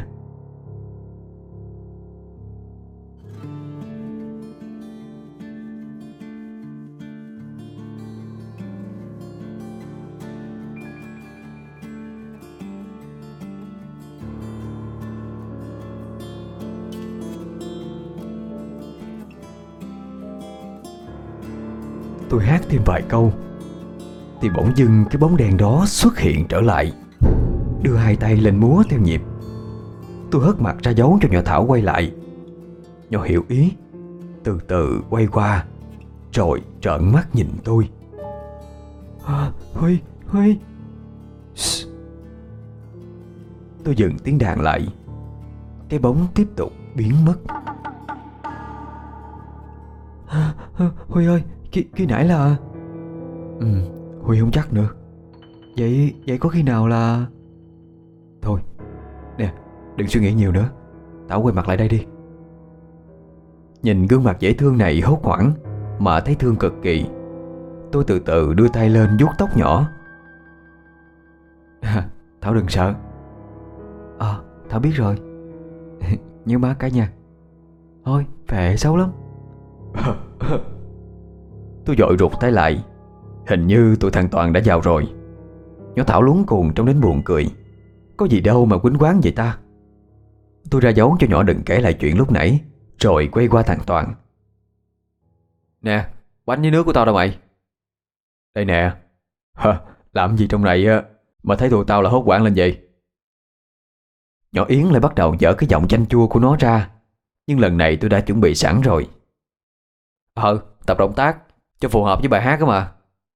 Tôi hát thêm vài câu thì bỗng dưng cái bóng đèn đó xuất hiện trở lại, đưa hai tay lên múa theo nhịp. Tôi hất mặt ra dấu cho nhỏ Thảo quay lại. Nhỏ hiểu ý, từ từ quay qua, rồi trợn mắt nhìn tôi. Huy. Tôi dừng tiếng đàn lại. Cái bóng tiếp tục biến mất. Huy ơi, khi nãy là... Huy không chắc nữa. Vậy có khi nào là... Thôi, nè, đừng suy nghĩ nhiều nữa. Thảo quay mặt lại đây đi. Nhìn gương mặt dễ thương này hốt hoảng mà thấy thương cực kỳ. Tôi từ từ đưa tay lên vuốt tóc nhỏ. Thảo đừng sợ. Thảo biết rồi. Nhớ má cái nha. Thôi, phệ xấu lắm. Tôi vội rụt tay lại. Hình như tụi thằng Toàn đã vào rồi. Nhỏ Thảo luống cuồng trong đến buồn cười. Có gì đâu mà quýnh quán vậy ta. Tôi ra dấu cho nhỏ đừng kể lại chuyện lúc nãy, rồi quay qua thằng Toàn. Nè, bánh với nước của tao đâu mày? Đây nè. Làm gì trong này mà thấy tụi tao là hốt hoảng lên vậy? Nhỏ Yến lại bắt đầu dở cái giọng chanh chua của nó ra. Nhưng lần này tôi đã chuẩn bị sẵn rồi. Tập động tác cho phù hợp với bài hát đó mà.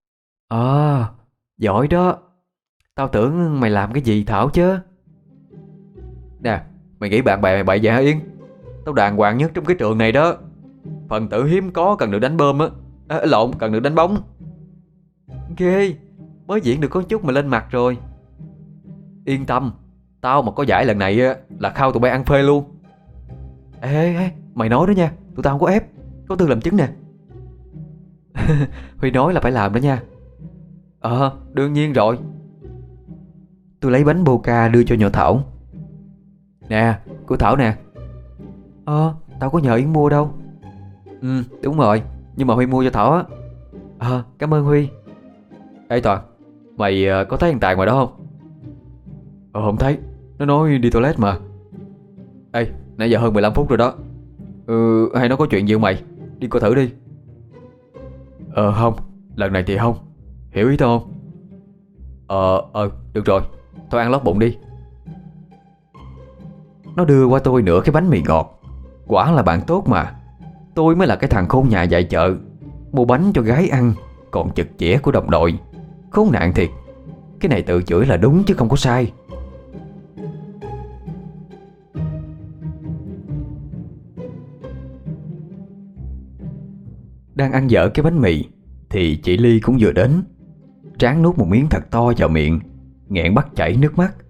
Giỏi đó. Tao tưởng mày làm cái gì Thảo chứ. Nè, mày nghĩ bạn bè mày bậy vậy hả Yến? Tao đàng hoàng nhất trong cái trường này đó. Phần tử hiếm có cần được đánh bơm á. Cần được đánh bóng. Ghê, mới diễn được có chút mà lên mặt rồi. Yên tâm, tao mà có giải lần này là khao tụi bay ăn phê luôn. Ê, mày nói đó nha, tụi tao không có ép. Có Tư làm chứng nè. Huy nói là phải làm đó nha. Đương nhiên rồi. Tôi lấy bánh Boca đưa cho nhỏ Thảo. Nè, của Thảo nè. Tao có nhờ Yến mua đâu. Đúng rồi, nhưng mà Huy mua cho Thảo á. Cảm ơn Huy. Ê Toàn, mày có thấy thằng Tài ngoài đó không? Không thấy, nó nói đi toilet mà. Ê, nãy giờ hơn 15 phút rồi đó. Hay nó có chuyện gì không mày? Đi coi thử đi. Không, lần này thì không. Hiểu ý tao không? Được rồi, thôi ăn lót bụng đi. Nó đưa qua tôi nửa cái bánh mì ngọt. Quả là bạn tốt mà. Tôi mới là cái thằng khôn nhà dạy chợ, mua bánh cho gái ăn còn chực chẽ của đồng đội. Khốn nạn thiệt. Cái này tự chửi là đúng chứ không có sai. Đang ăn dở cái bánh mì thì chị Ly cũng vừa đến. Tráng nuốt một miếng thật to vào miệng, nghẹn bắt chảy nước mắt.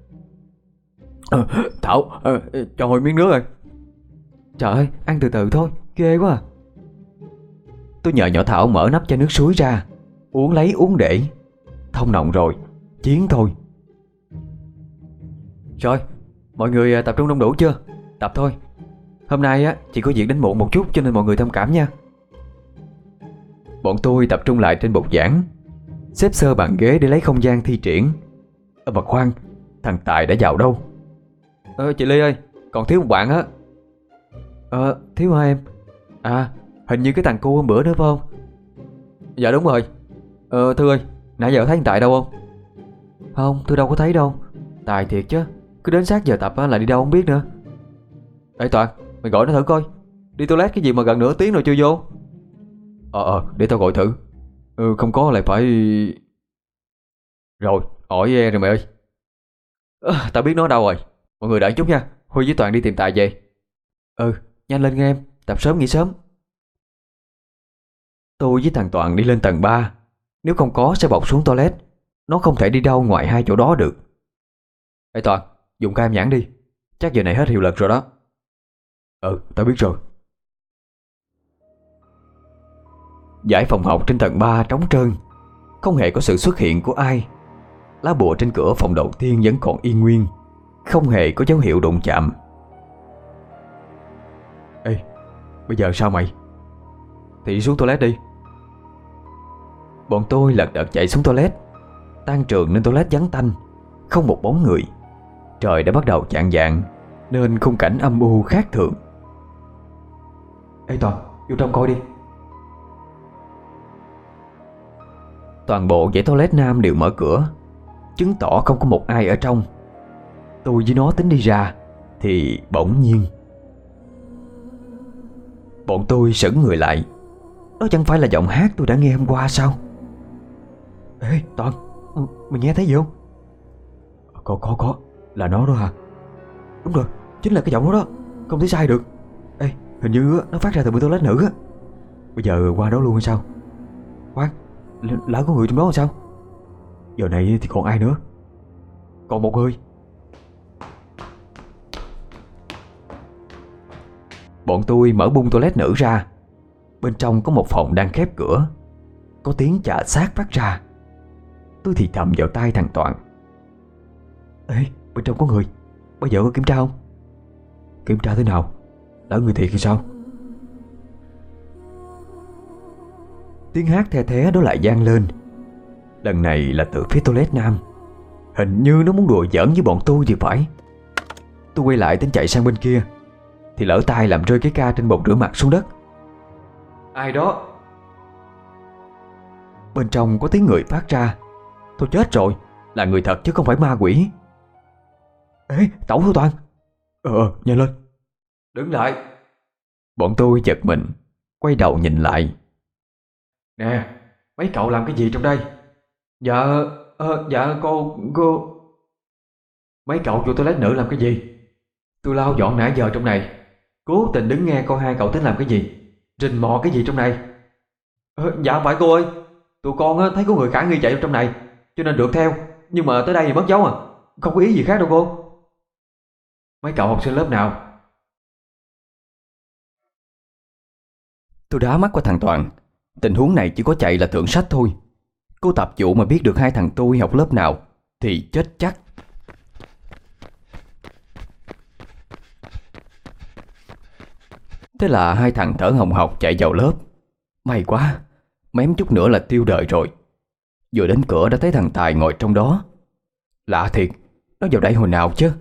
Thảo, cho hồi miếng nước rồi. Trời ơi, ăn từ từ thôi, ghê quá à. Tôi nhờ nhỏ Thảo mở nắp chai nước suối ra, uống lấy uống để. Thông nọng rồi, chiến thôi. Rồi, mọi người tập trung đông đủ chưa? Tập thôi. Hôm nay á, chỉ có việc đến muộn một chút cho nên mọi người thông cảm nha. Bọn tôi tập trung lại trên bục giảng, xếp xơ bàn ghế để lấy không gian thi triển. Mà khoan, thằng Tài đã vào đâu? Chị Ly ơi, còn thiếu một bạn á. Thiếu hả em? À, hình như cái thằng cu hôm bữa nữa phải không? Dạ đúng rồi. Thư ơi, nãy giờ thấy thằng Tài đâu không? Không, tôi đâu có thấy đâu. Tài thiệt chứ, cứ đến sát giờ tập á là đi đâu không biết nữa. Ê Toàn, mày gọi nó thử coi. Đi toilet cái gì mà gần nửa tiếng rồi chưa vô? Để tao gọi thử. Không có lại phải. Rồi, hỏi rồi mày ơi. Tao biết nó đâu rồi. Mọi người đợi chút nha, Huy với Toàn đi tìm Tài về. Nhanh lên nghe em, tập sớm nghỉ sớm. Tôi với thằng Toàn đi lên tầng 3. Nếu không có sẽ bọc xuống toilet. Nó không thể đi đâu ngoài hai chỗ đó được. Ê Toàn, dùng cam nhãn đi. Chắc giờ này hết hiệu lực rồi đó. Tao biết rồi. Dãy phòng học trên tầng 3 trống trơn, không hề có sự xuất hiện của ai. Lá bùa trên cửa phòng đầu tiên vẫn còn y nguyên, không hề có dấu hiệu đụng chạm. Ê, bây giờ sao mày? Thì đi xuống toilet đi. Bọn tôi lật đật chạy xuống toilet. Tan trường nên toilet vắng tanh, không một bóng người. Trời đã bắt đầu chạng vạng nên khung cảnh âm u khác thường. Ê Toàn, vô trong coi đi. Toàn bộ dãy toilet nam đều mở cửa, chứng tỏ không có một ai ở trong. Tôi với nó tính đi ra thì bỗng nhiên bọn tôi sững người lại. Đó chẳng phải là giọng hát tôi đã nghe hôm qua sao? Ê Toàn, mày nghe thấy gì không? Có, là nó đó hả? Đúng rồi, chính là cái giọng đó đó, không thể sai được. Ê, hình như nó phát ra từ bên toilet nữ á. Bây giờ qua đó luôn hay sao? Khoan, lỡ có người trong đó là sao? Giờ này thì còn ai nữa? Còn một người. Bọn tôi mở bung toilet nữ ra. Bên trong có một phòng đang khép cửa. Có tiếng chà xát phát ra. Tôi thì thầm vào tai thằng Toàn. Ê, bên trong có người. Bây giờ có kiểm tra không? Kiểm tra thế nào? Lỡ người thiệt thì sao? Tiếng hát the thé đó lại vang lên. Lần này là từ phía toilet nam. Hình như nó muốn đùa giỡn với bọn tôi thì phải. Tôi quay lại tính chạy sang bên kia thì lỡ tay làm rơi cái ca trên bồn rửa mặt xuống đất. Ai đó? Bên trong có tiếng người phát ra. Tôi chết rồi, là người thật chứ không phải ma quỷ. Ê, tẩu thôi Toàn. Nhanh lên. Đứng lại. Bọn tôi giật mình, quay đầu nhìn lại. Nè, mấy cậu làm cái gì trong đây? Dạ cô. Mấy cậu vô toilet nữ làm cái gì? Tôi lau dọn nãy giờ trong này, cố tình đứng nghe coi hai cậu tính làm cái gì, rình mò cái gì trong này. Dạ không phải cô ơi, tụi con thấy có người khả nghi chạy vào trong này cho nên rượt theo, nhưng mà tới đây thì mất dấu à, không có ý gì khác đâu cô. Mấy cậu học sinh lớp nào? Tôi đá mắt qua thằng Toàn. Tình huống này chỉ có chạy là thượng sách thôi. Cô tập vụ mà biết được hai thằng tôi học lớp nào thì chết chắc. Thế là hai thằng thở hồng hộc chạy vào lớp. May quá, mém chút nữa là tiêu đời rồi. Vừa đến cửa đã thấy thằng Tài ngồi trong đó. Lạ thiệt, nó vào đây hồi nào chứ?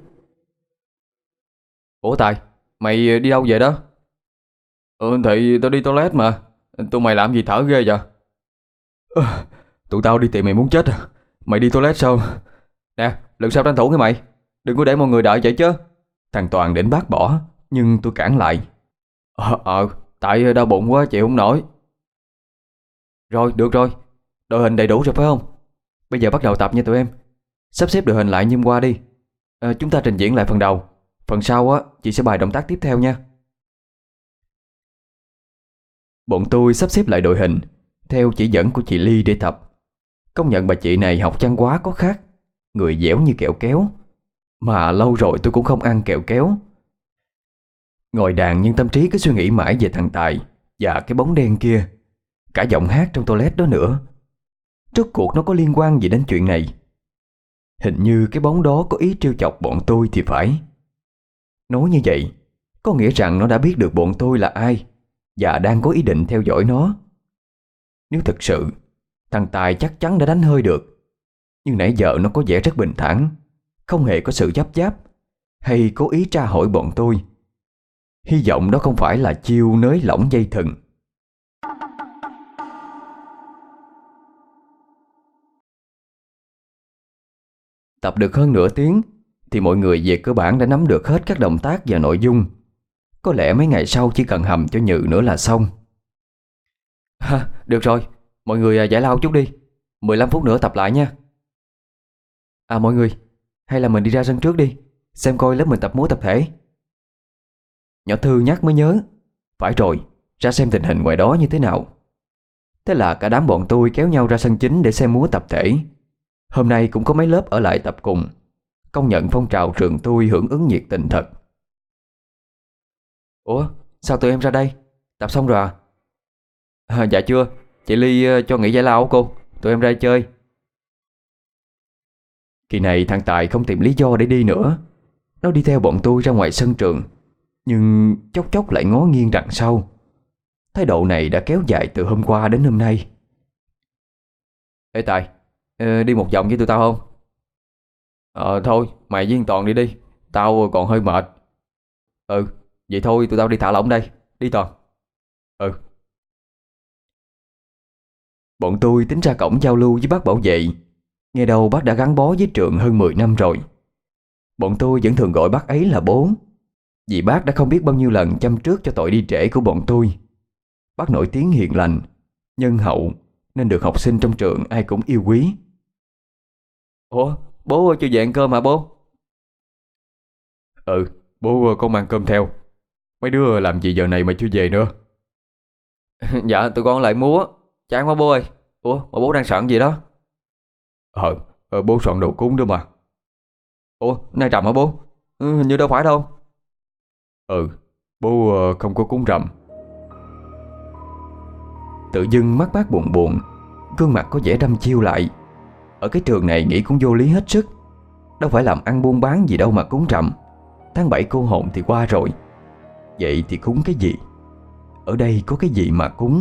Ủa Tài, mày đi đâu về đó? Thì tao đi toilet mà. Tụi mày làm gì thở ghê vậy? Tụi tao đi tìm mày muốn chết à. Mày đi toilet sao? Nè, lần sau tranh thủ nghe mày. Đừng có để mọi người đợi vậy chứ. Thằng Toàn định bác bỏ, nhưng tôi cản lại. Tại đau bụng quá chịu không nổi. Rồi, được rồi. Đội hình đầy đủ rồi phải không? Bây giờ bắt đầu tập nha tụi em. Sắp xếp đội hình lại như hôm qua đi. Chúng ta trình diễn lại phần đầu. Phần sau á, chị sẽ bài động tác tiếp theo nha. Bọn tôi sắp xếp lại đội hình theo chỉ dẫn của chị Ly để tập. Công nhận bà chị này học văn hóa có khác. Người dẻo như kẹo kéo. Mà lâu rồi tôi cũng không ăn kẹo kéo. Ngồi đàn nhưng tâm trí cứ suy nghĩ mãi về thằng Tài và cái bóng đen kia. Cả giọng hát trong toilet đó nữa. Rốt cuộc nó có liên quan gì đến chuyện này? Hình như cái bóng đó có ý trêu chọc bọn tôi thì phải. Nói như vậy có nghĩa rằng nó đã biết được bọn tôi là ai và đang có ý định theo dõi nó. Nếu thực sự thằng Tài chắc chắn đã đánh hơi được. Nhưng nãy giờ nó có vẻ rất bình thản, không hề có sự giáp giáp hay cố ý tra hỏi bọn tôi. Hy vọng đó không phải là chiêu nới lỏng dây thừng. Tập được hơn nửa tiếng thì mọi người về cơ bản đã nắm được hết các động tác và nội dung. Có lẽ mấy ngày sau chỉ cần hầm cho Nhự nữa là xong. Được rồi, mọi người giải lao chút đi. 15 phút nữa tập lại nha. Mọi người, hay là mình đi ra sân trước đi, xem coi lớp mình tập múa tập thể. Nhỏ Thư nhắc mới nhớ. Phải rồi, ra xem tình hình ngoài đó như thế nào. Thế là cả đám bọn tôi kéo nhau ra sân chính để xem múa tập thể. Hôm nay cũng có mấy lớp ở lại tập cùng. Công nhận phong trào trường tôi hưởng ứng nhiệt tình thật. Ủa, sao tụi em ra đây? Tập xong rồi à? Dạ chưa, chị Ly cho nghỉ giải lao của cô. Tụi em ra chơi. Kỳ này thằng Tài không tìm lý do để đi nữa. Nó đi theo bọn tôi ra ngoài sân trường, nhưng chốc chốc lại ngó nghiêng đằng sau. Thái độ này đã kéo dài từ hôm qua đến hôm nay. Ê Tài, đi một vòng với tụi tao không? Thôi, mày với thằng Toàn đi đi. Tao còn hơi mệt. Vậy thôi tụi tao đi thả lỏng đây. Đi Toàn. Bọn tôi tính ra cổng giao lưu với bác bảo vệ. Nghe đâu bác đã gắn bó với trường hơn 10 năm rồi. Bọn tôi vẫn thường gọi bác ấy là bố, vì bác đã không biết bao nhiêu lần chăm trước cho tội đi trễ của bọn tôi. Bác nổi tiếng hiền lành, nhân hậu, nên được học sinh trong trường ai cũng yêu quý. Ủa, bố chưa về ăn cơm hả bố? Bố con mang cơm theo. Mấy đứa làm gì giờ này mà chưa về nữa? Dạ, tụi con lại múa. Chán quá bố ơi. Ủa, mà bố đang soạn gì đó? Bố soạn đồ cúng đó mà. Ủa, nay rằm hả bố? Hình như đâu phải đâu. Bố không có cúng rằm. Tự dưng mắt bác buồn buồn, gương mặt có vẻ đăm chiêu lại. Ở cái trường này nghĩ cũng vô lý hết sức. Đâu phải làm ăn buôn bán gì đâu mà cúng rằm. Tháng 7 cô hồn thì qua rồi. Vậy thì cúng cái gì? Ở đây có cái gì mà cúng?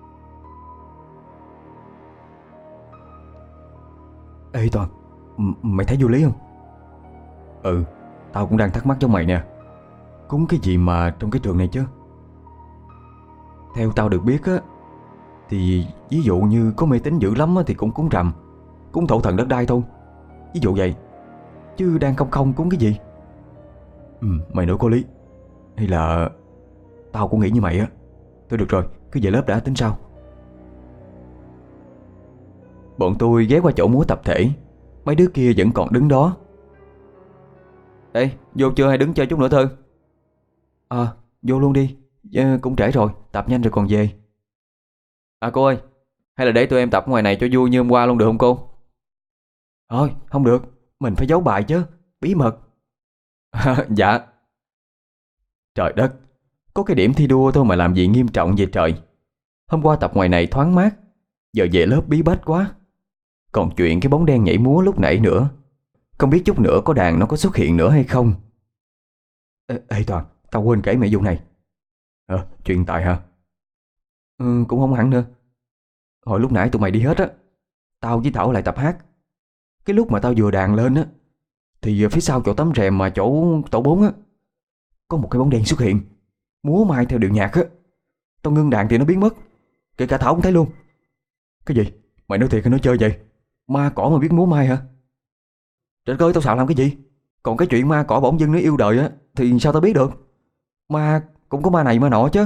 Ê Toàn, mày thấy vô lý không? Tao cũng đang thắc mắc giống mày nè. Cúng cái gì mà trong cái trường này chứ? Theo tao được biết á, thì ví dụ như có mê tín dữ lắm á, thì cũng cúng rằm, cúng thổ thần đất đai thôi. Ví dụ vậy. Chứ đang không không cúng cái gì? Mày nói có lý. Hay là tao cũng nghĩ như mày á. Thôi được rồi, cứ về lớp đã tính sau. Bọn tôi ghé qua chỗ múa tập thể. Mấy đứa kia vẫn còn đứng đó. Ê, vô chưa hay đứng chơi chút nữa Thư? Vô luôn đi. Cũng trễ rồi, tập nhanh rồi còn về. Cô ơi, hay là để tụi em tập ngoài này cho vui như hôm qua luôn được không cô? Thôi, không được. Mình phải giấu bài chứ, bí mật. Dạ. Trời đất, có cái điểm thi đua thôi mà làm gì nghiêm trọng vậy trời. Hôm qua tập ngoài này thoáng mát, giờ về lớp bí bách quá. Còn chuyện cái bóng đen nhảy múa lúc nãy nữa, không biết chút nữa có đàn nó có xuất hiện nữa hay không. Ê Toàn, tao quên kể mẹ vụ này. Chuyện Tài hả? Cũng không hẳn nữa. Hồi lúc nãy tụi mày đi hết á, tao với Thảo lại tập hát. Cái lúc mà tao vừa đàn lên á, thì phía sau chỗ tấm rèm mà chỗ tổ 4 á, có một cái bóng đen xuất hiện, múa mai theo điệu nhạc á. Tao ngưng đàn thì nó biến mất, kể cả Thảo cũng thấy luôn. Cái gì? Mày nói thiệt hay nói chơi vậy? Ma cỏ mà biết múa mai hả? Trời ơi, tao xạo làm cái gì? Còn cái chuyện ma cỏ bỗng dưng nó yêu đời á thì sao tao biết được? Ma cũng có ma này ma nọ chứ.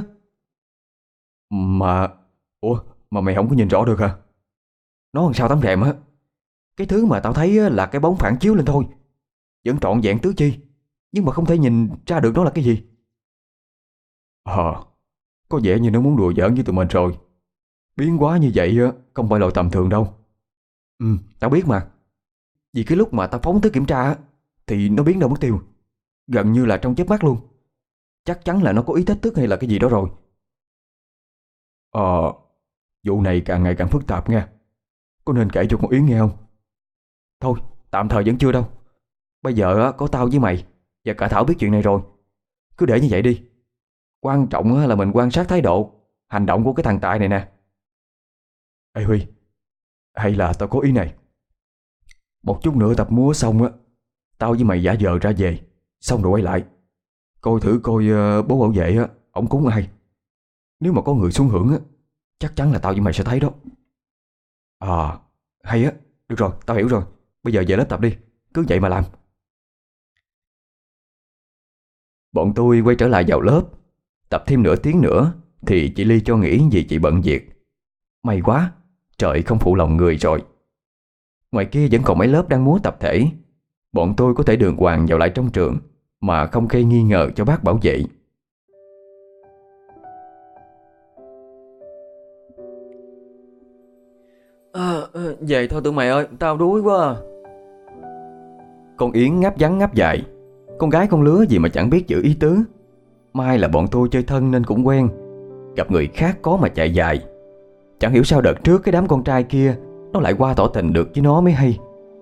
Mà ủa, mà mày không có nhìn rõ được hả? Nó làm sao tấm rèm á. Cái thứ mà tao thấy á, là cái bóng phản chiếu lên thôi. Vẫn trọn vẹn tứ chi, nhưng mà không thể nhìn ra được đó là cái gì. Có vẻ như nó muốn đùa giỡn với tụi mình rồi. Biến hóa như vậy á không phải loại tầm thường đâu. Tao biết mà. Vì cái lúc mà tao phóng tới kiểm tra á, thì nó biến đâu mất tiêu, gần như là trong chớp mắt luôn. Chắc chắn là nó có ý thách thức hay là cái gì đó rồi. Vụ này càng ngày càng phức tạp nha. Có nên kể cho con Yến nghe không? Thôi, tạm thời vẫn chưa đâu. Bây giờ á, có tao với mày và cả Thảo biết chuyện này rồi. Cứ để như vậy đi. Quan trọng á, là mình quan sát thái độ, hành động của cái thằng Tài này nè. Ê Huy, hay là tao có ý này. Một chút nữa tập múa xong á, tao với mày giả vờ ra về, xong rồi quay lại coi thử coi bố bảo vệ á ổng cúng ai. Nếu mà có người xuống hưởng á, chắc chắn là tao với mày sẽ thấy đó. Hay á. Được rồi, tao hiểu rồi. Bây giờ về lớp tập đi. Cứ vậy mà làm. Bọn tôi quay trở lại vào lớp. Tập thêm nửa tiếng nữa thì chị Ly cho nghỉ vì chị bận việc. May quá, trời không phụ lòng người rồi. Ngoài kia vẫn còn mấy lớp đang múa tập thể. Bọn tôi có thể đường hoàng vào lại trong trường mà không gây nghi ngờ cho bác bảo vệ. Về thôi tụi mày ơi, tao đuối quá à. Con Yến ngáp ngắn ngáp dài. Con gái con lứa gì mà chẳng biết giữ ý tứ. Mai là bọn tôi chơi thân nên cũng quen. Gặp người khác có mà chạy dài. Chẳng hiểu sao đợt trước cái đám con trai kia nó lại qua tỏ tình được với nó mới hay.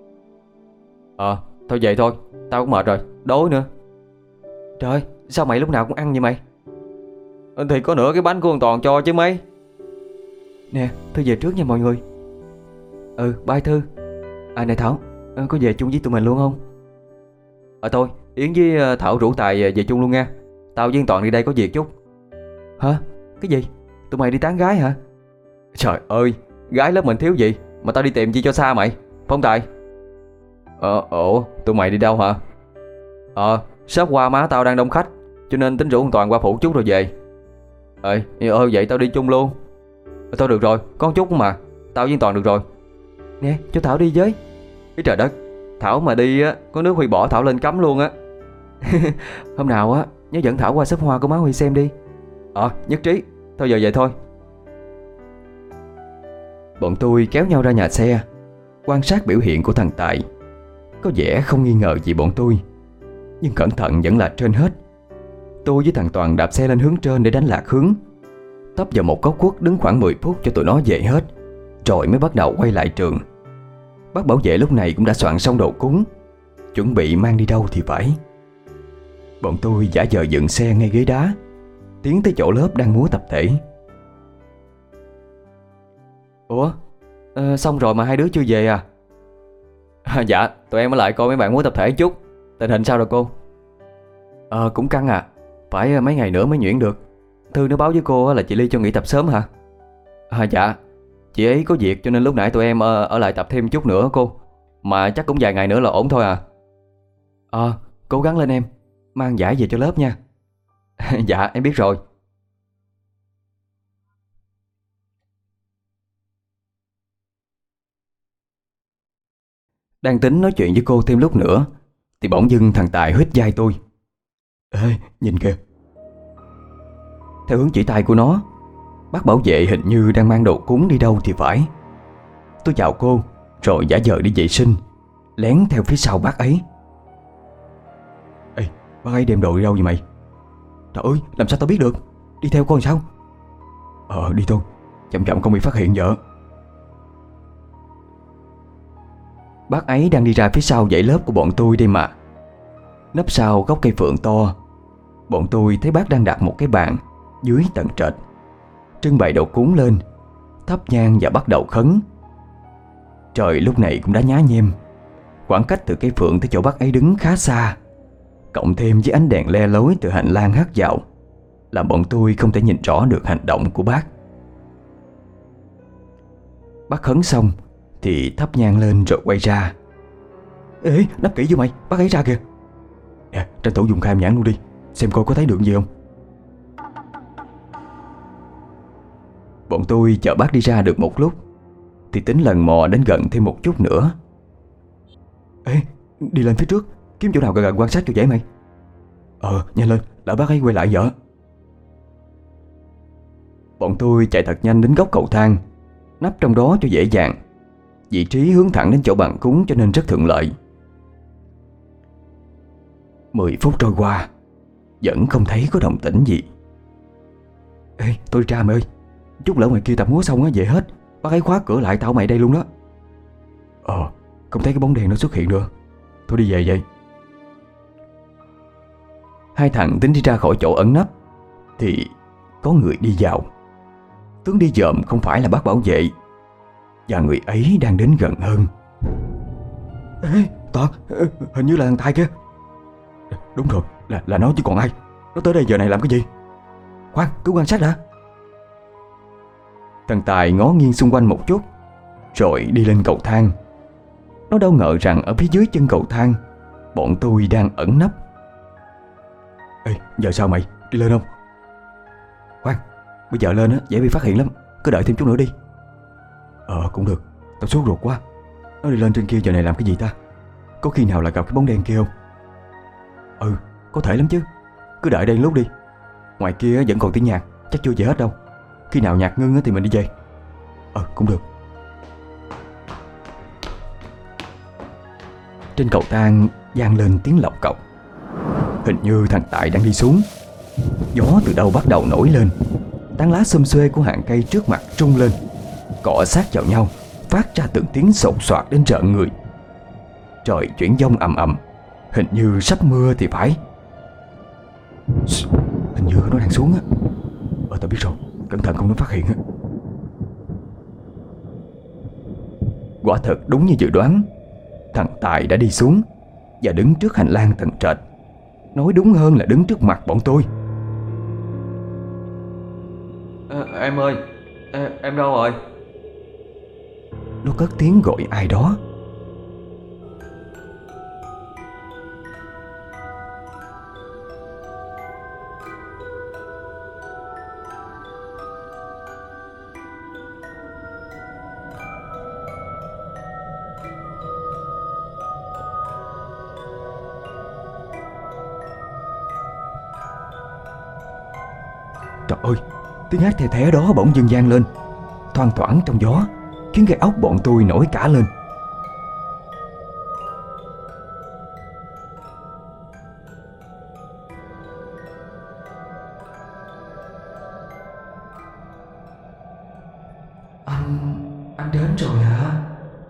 Thôi về thôi, tao cũng mệt rồi, đói nữa. Trời, sao mày lúc nào cũng ăn vậy mày? Thì có nửa cái bánh của con Toàn cho chứ mấy. Nè, Thư về trước nha mọi người. Bye Thư. Này Thảo, có về chung với tụi mình luôn không? Thôi, Yến với Thảo rủ Tài về chung luôn nha. Tao với Toàn đi đây có việc chút. Hả? Cái gì? Tụi mày đi tán gái hả? Trời ơi, gái lớp mình thiếu gì mà tao đi tìm chi cho xa mày, Phong Tài? Tụi mày đi đâu hả? Sắp qua má tao đang đông khách, cho nên tính rủ Toàn qua phụ chút rồi về. Vậy tao đi chung luôn. Thôi được rồi, có chút mà. Tao với Toàn được rồi. Nè, cho Thảo đi với. Cái trời đất, Thảo mà đi á, có nước Huy bỏ Thảo lên cấm luôn á. Hôm nào á, nhớ dẫn Thảo qua shop hoa của má Huy xem đi. Nhất trí. Thôi giờ về thôi. Bọn tôi kéo nhau ra nhà xe, quan sát biểu hiện của thằng Tài. Có vẻ không nghi ngờ gì bọn tôi, nhưng cẩn thận vẫn là trên hết. Tôi với thằng Toàn đạp xe lên hướng trên để đánh lạc hướng. Tấp vào một góc khuất đứng khoảng 10 phút cho tụi nó về hết, rồi mới bắt đầu quay lại trường. Bác bảo vệ lúc này cũng đã soạn xong đồ cúng, chuẩn bị mang đi đâu thì phải. Bọn tôi giả vờ dựng xe ngay ghế đá, tiến tới chỗ lớp đang múa tập thể. Ủa, xong rồi mà hai đứa chưa về à? Dạ, tụi em ở lại coi mấy bạn múa tập thể chút. Tình hình sao rồi cô? Cũng căng à. Phải mấy ngày nữa mới nhuyễn được. Thư nó báo với cô là chị Ly cho nghỉ tập sớm hả? Dạ, chị ấy có việc cho nên lúc nãy tụi em ở lại tập thêm chút nữa cô. Mà chắc cũng vài ngày nữa là ổn thôi à. Cố gắng lên em, mang giải về cho lớp nha. Dạ, em biết rồi. Đang tính nói chuyện với cô thêm lúc nữa thì bỗng dưng thằng Tài huýt vai tôi. Ê, nhìn kìa. Theo hướng chỉ tay của nó, bác bảo vệ hình như đang mang đồ cúng đi đâu thì phải. Tôi chào cô rồi giả vờ đi vệ sinh, lén theo phía sau bác ấy. Ê, bác ấy đem đồ đi đâu vậy mày? Trời ơi, làm sao tao biết được? Đi theo con sao? Đi thôi, chậm chậm không bị phát hiện vợ. Bác ấy đang đi ra phía sau dãy lớp của bọn tôi đây mà. Nấp sau gốc cây phượng to, bọn tôi thấy bác đang đặt một cái bàn dưới tầng trệt, trưng bày đồ cúng lên, thắp nhang và bắt đầu khấn. Trời lúc này cũng đã nhá nhem. Khoảng cách từ cây phượng tới chỗ bác ấy đứng khá xa, cộng thêm với ánh đèn le lối từ hành lang hắt vào, làm bọn tôi không thể nhìn rõ được hành động của bác. Bác khấn xong thì thắp nhang lên rồi quay ra. Ê, nấp kỹ vô mày, bắt ấy ra kìa. Nè, tranh thủ dùng khai nhãn luôn đi, xem coi có thấy được gì không. Bọn tôi chờ bác đi ra được một lúc thì tính lần mò đến gần thêm một chút nữa. Ê, đi lên phía trước, kiếm chỗ nào gần gần quan sát cho dễ mày. Nhanh lên, lỡ bác ấy quay lại vợ. Bọn tôi chạy thật nhanh đến góc cầu thang, nấp trong đó cho dễ dàng. Vị trí hướng thẳng đến chỗ bàn cúng cho nên rất thuận lợi. 10 phút trôi qua, vẫn không thấy có động tĩnh gì. Ê, tôi ra mày ơi, chút lỡ ngoài kia tập múa xong á về hết, bác ấy khóa cửa lại tao mày đây luôn đó. Không thấy cái bóng đèn nó xuất hiện nữa. Thôi đi về vậy. Hai thằng tính đi ra khỏi chỗ ẩn nấp thì có người đi vào. Tướng đi dòm không phải là bác bảo vệ, và người ấy đang đến gần hơn. Ê, Toàn, hình như là thằng Tài kia. Đúng rồi, là nó chứ còn ai. Nó tới đây giờ này làm cái gì? Khoan, cứ quan sát đã. Thằng Tài ngó nghiêng xung quanh một chút rồi đi lên cầu thang. Nó đâu ngờ rằng ở phía dưới chân cầu thang bọn tôi đang ẩn nấp. Ê, giờ sao mày? Đi lên không? Khoan, bây giờ lên á dễ bị phát hiện lắm. Cứ đợi thêm chút nữa đi. Cũng được, tao sốt ruột quá. Nó đi lên trên kia giờ này làm cái gì ta? Có khi nào là gặp cái bóng đen kia không? Có thể lắm chứ. Cứ đợi đây lúc đi. Ngoài kia vẫn còn tiếng nhạc, chắc chưa về hết đâu. Khi nào nhạc ngưng thì mình đi về. Cũng được. Trên cầu thang vang lên tiếng lọc cọc. Hình như thằng Tài đang đi xuống. Gió từ đâu bắt đầu nổi lên. Tán lá xum xuê của hàng cây trước mặt trung lên, cọ sát vào nhau, phát ra từng tiếng sột soạt đến rợn người. Trời chuyển dông ầm ầm, hình như sắp mưa thì phải. Hình như nó đang xuống á. Tao biết rồi, cẩn thận không nó phát hiện á. Quả thật đúng như dự đoán, thằng Tài đã đi xuống và đứng trước hành lang tầng trệt. Nói đúng hơn là đứng trước mặt bọn tôi. Em ơi, em đâu rồi? Nó cất tiếng gọi ai đó. Trời ơi, tiếng hát the thé đó bỗng dưng vang lên, thoang thoảng trong gió, khiến cái óc bọn tôi nổi cả lên. Anh đến rồi hả?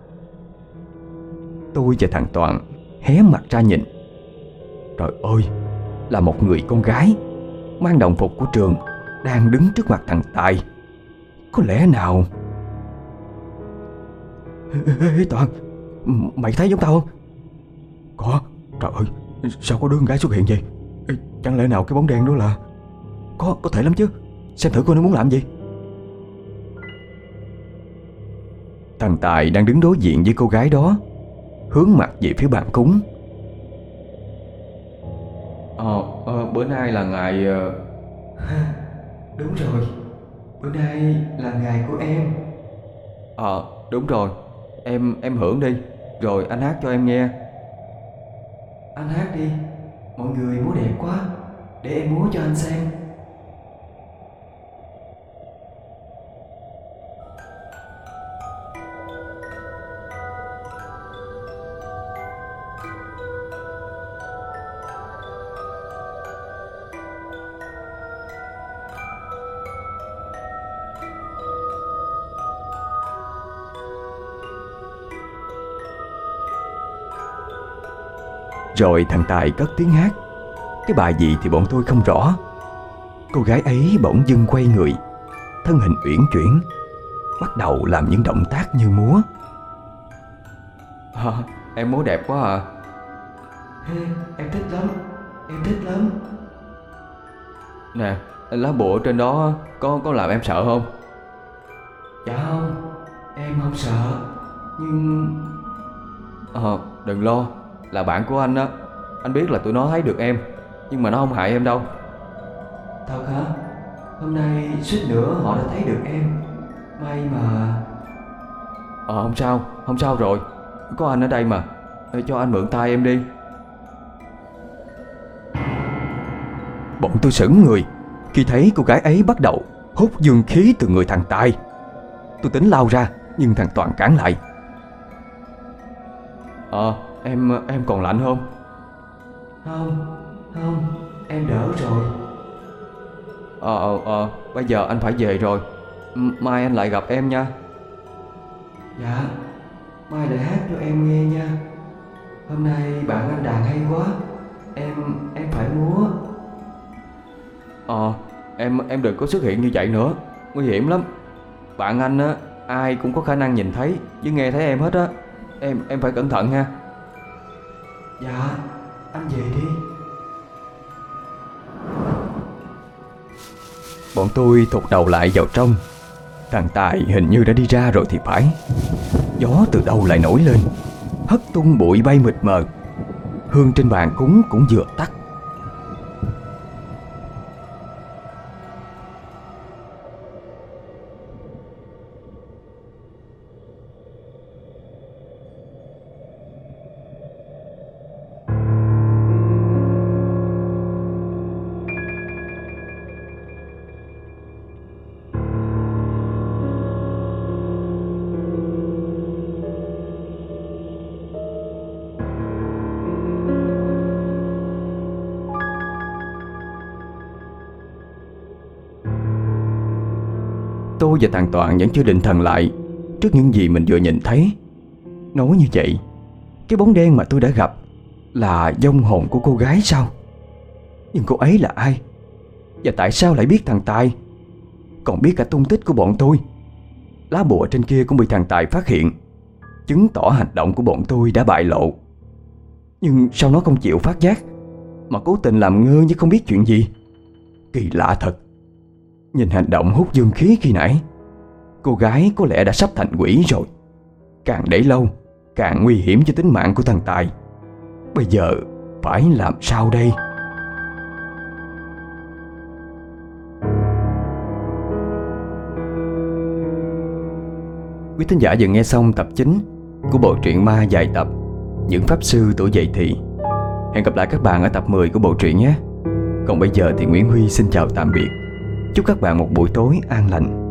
Tôi và thằng Toàn hé mặt ra nhìn. Trời ơi, là một người con gái mang đồng phục của trường đang đứng trước mặt thằng Tài. Có lẽ nào... Ê, Toàn, mày thấy giống tao không? Có. Trời ơi, sao có đứa con gái xuất hiện vậy? Chẳng lẽ nào cái bóng đen đó là... Có thể lắm chứ. Xem thử coi nó muốn làm gì. Thằng Tài đang đứng đối diện với cô gái đó, hướng mặt về phía bàn cúng. Bữa nay là ngày... Đúng rồi, bữa nay là ngày của em. Đúng rồi, em hưởng đi, rồi anh hát cho em nghe. Anh hát đi, mọi người múa đẹp quá, để em múa cho anh xem. Rồi thằng Tài cất tiếng hát. Cái bài gì thì bọn tôi không rõ. Cô gái ấy bỗng dưng quay người, thân hình uyển chuyển, bắt đầu làm những động tác như múa. Em múa đẹp quá à. Em thích lắm, em thích lắm. Nè, lá bùa trên đó có làm em sợ không? Dạ không, em không sợ. Nhưng... đừng lo. Là bạn của anh á. Anh biết là tụi nó thấy được em, nhưng mà nó không hại em đâu. Thật hả? Hôm nay suýt nữa họ đã thấy được em. May mà... Không sao, không sao rồi. Có anh ở đây mà. Cho anh mượn tay em đi. Bọn tôi sững người khi thấy cô gái ấy bắt đầu hút dương khí từ người thằng Tài. Tôi tính lao ra, nhưng thằng Toàn cản lại. Em còn lạnh không? Không, em đỡ rồi. Bây giờ anh phải về rồi. Mai anh lại gặp em nha. Dạ, mai lại hát cho em nghe nha. Hôm nay bạn anh đàn hay quá. Em phải múa. Em đừng có xuất hiện như vậy nữa. Nguy hiểm lắm. Bạn anh á, ai cũng có khả năng nhìn thấy với nghe thấy em hết á. Em phải cẩn thận nha. Dạ, anh về đi. Bọn tôi thụt đầu lại vào trong. Thằng Tài hình như đã đi ra rồi thì phải. Gió từ đâu lại nổi lên, hất tung bụi bay mịt mờ. Hương trên bàn cúng cũng vừa tắt. Tôi và thằng Toàn vẫn chưa định thần lại trước những gì mình vừa nhìn thấy. Nói như vậy, cái bóng đen mà tôi đã gặp là vong hồn của cô gái sao? Nhưng cô ấy là ai? Và tại sao lại biết thằng Tài? Còn biết cả tung tích của bọn tôi. Lá bùa trên kia cũng bị thằng Tài phát hiện, chứng tỏ hành động của bọn tôi đã bại lộ. Nhưng sao nó không chịu phát giác, mà cố tình làm ngơ như không biết chuyện gì? Kỳ lạ thật. Nhìn hành động hút dương khí khi nãy, cô gái có lẽ đã sắp thành quỷ rồi. Càng để lâu càng nguy hiểm cho tính mạng của thằng Tài. Bây giờ phải làm sao đây? Quý thính giả vừa nghe xong tập 9 của bộ truyện ma dài tập Những Pháp Sư Tuổi Dậy Thì. Hẹn gặp lại các bạn ở tập 10 của bộ truyện nhé. Còn bây giờ thì Nguyễn Huy xin chào tạm biệt. Chúc các bạn một buổi tối an lành.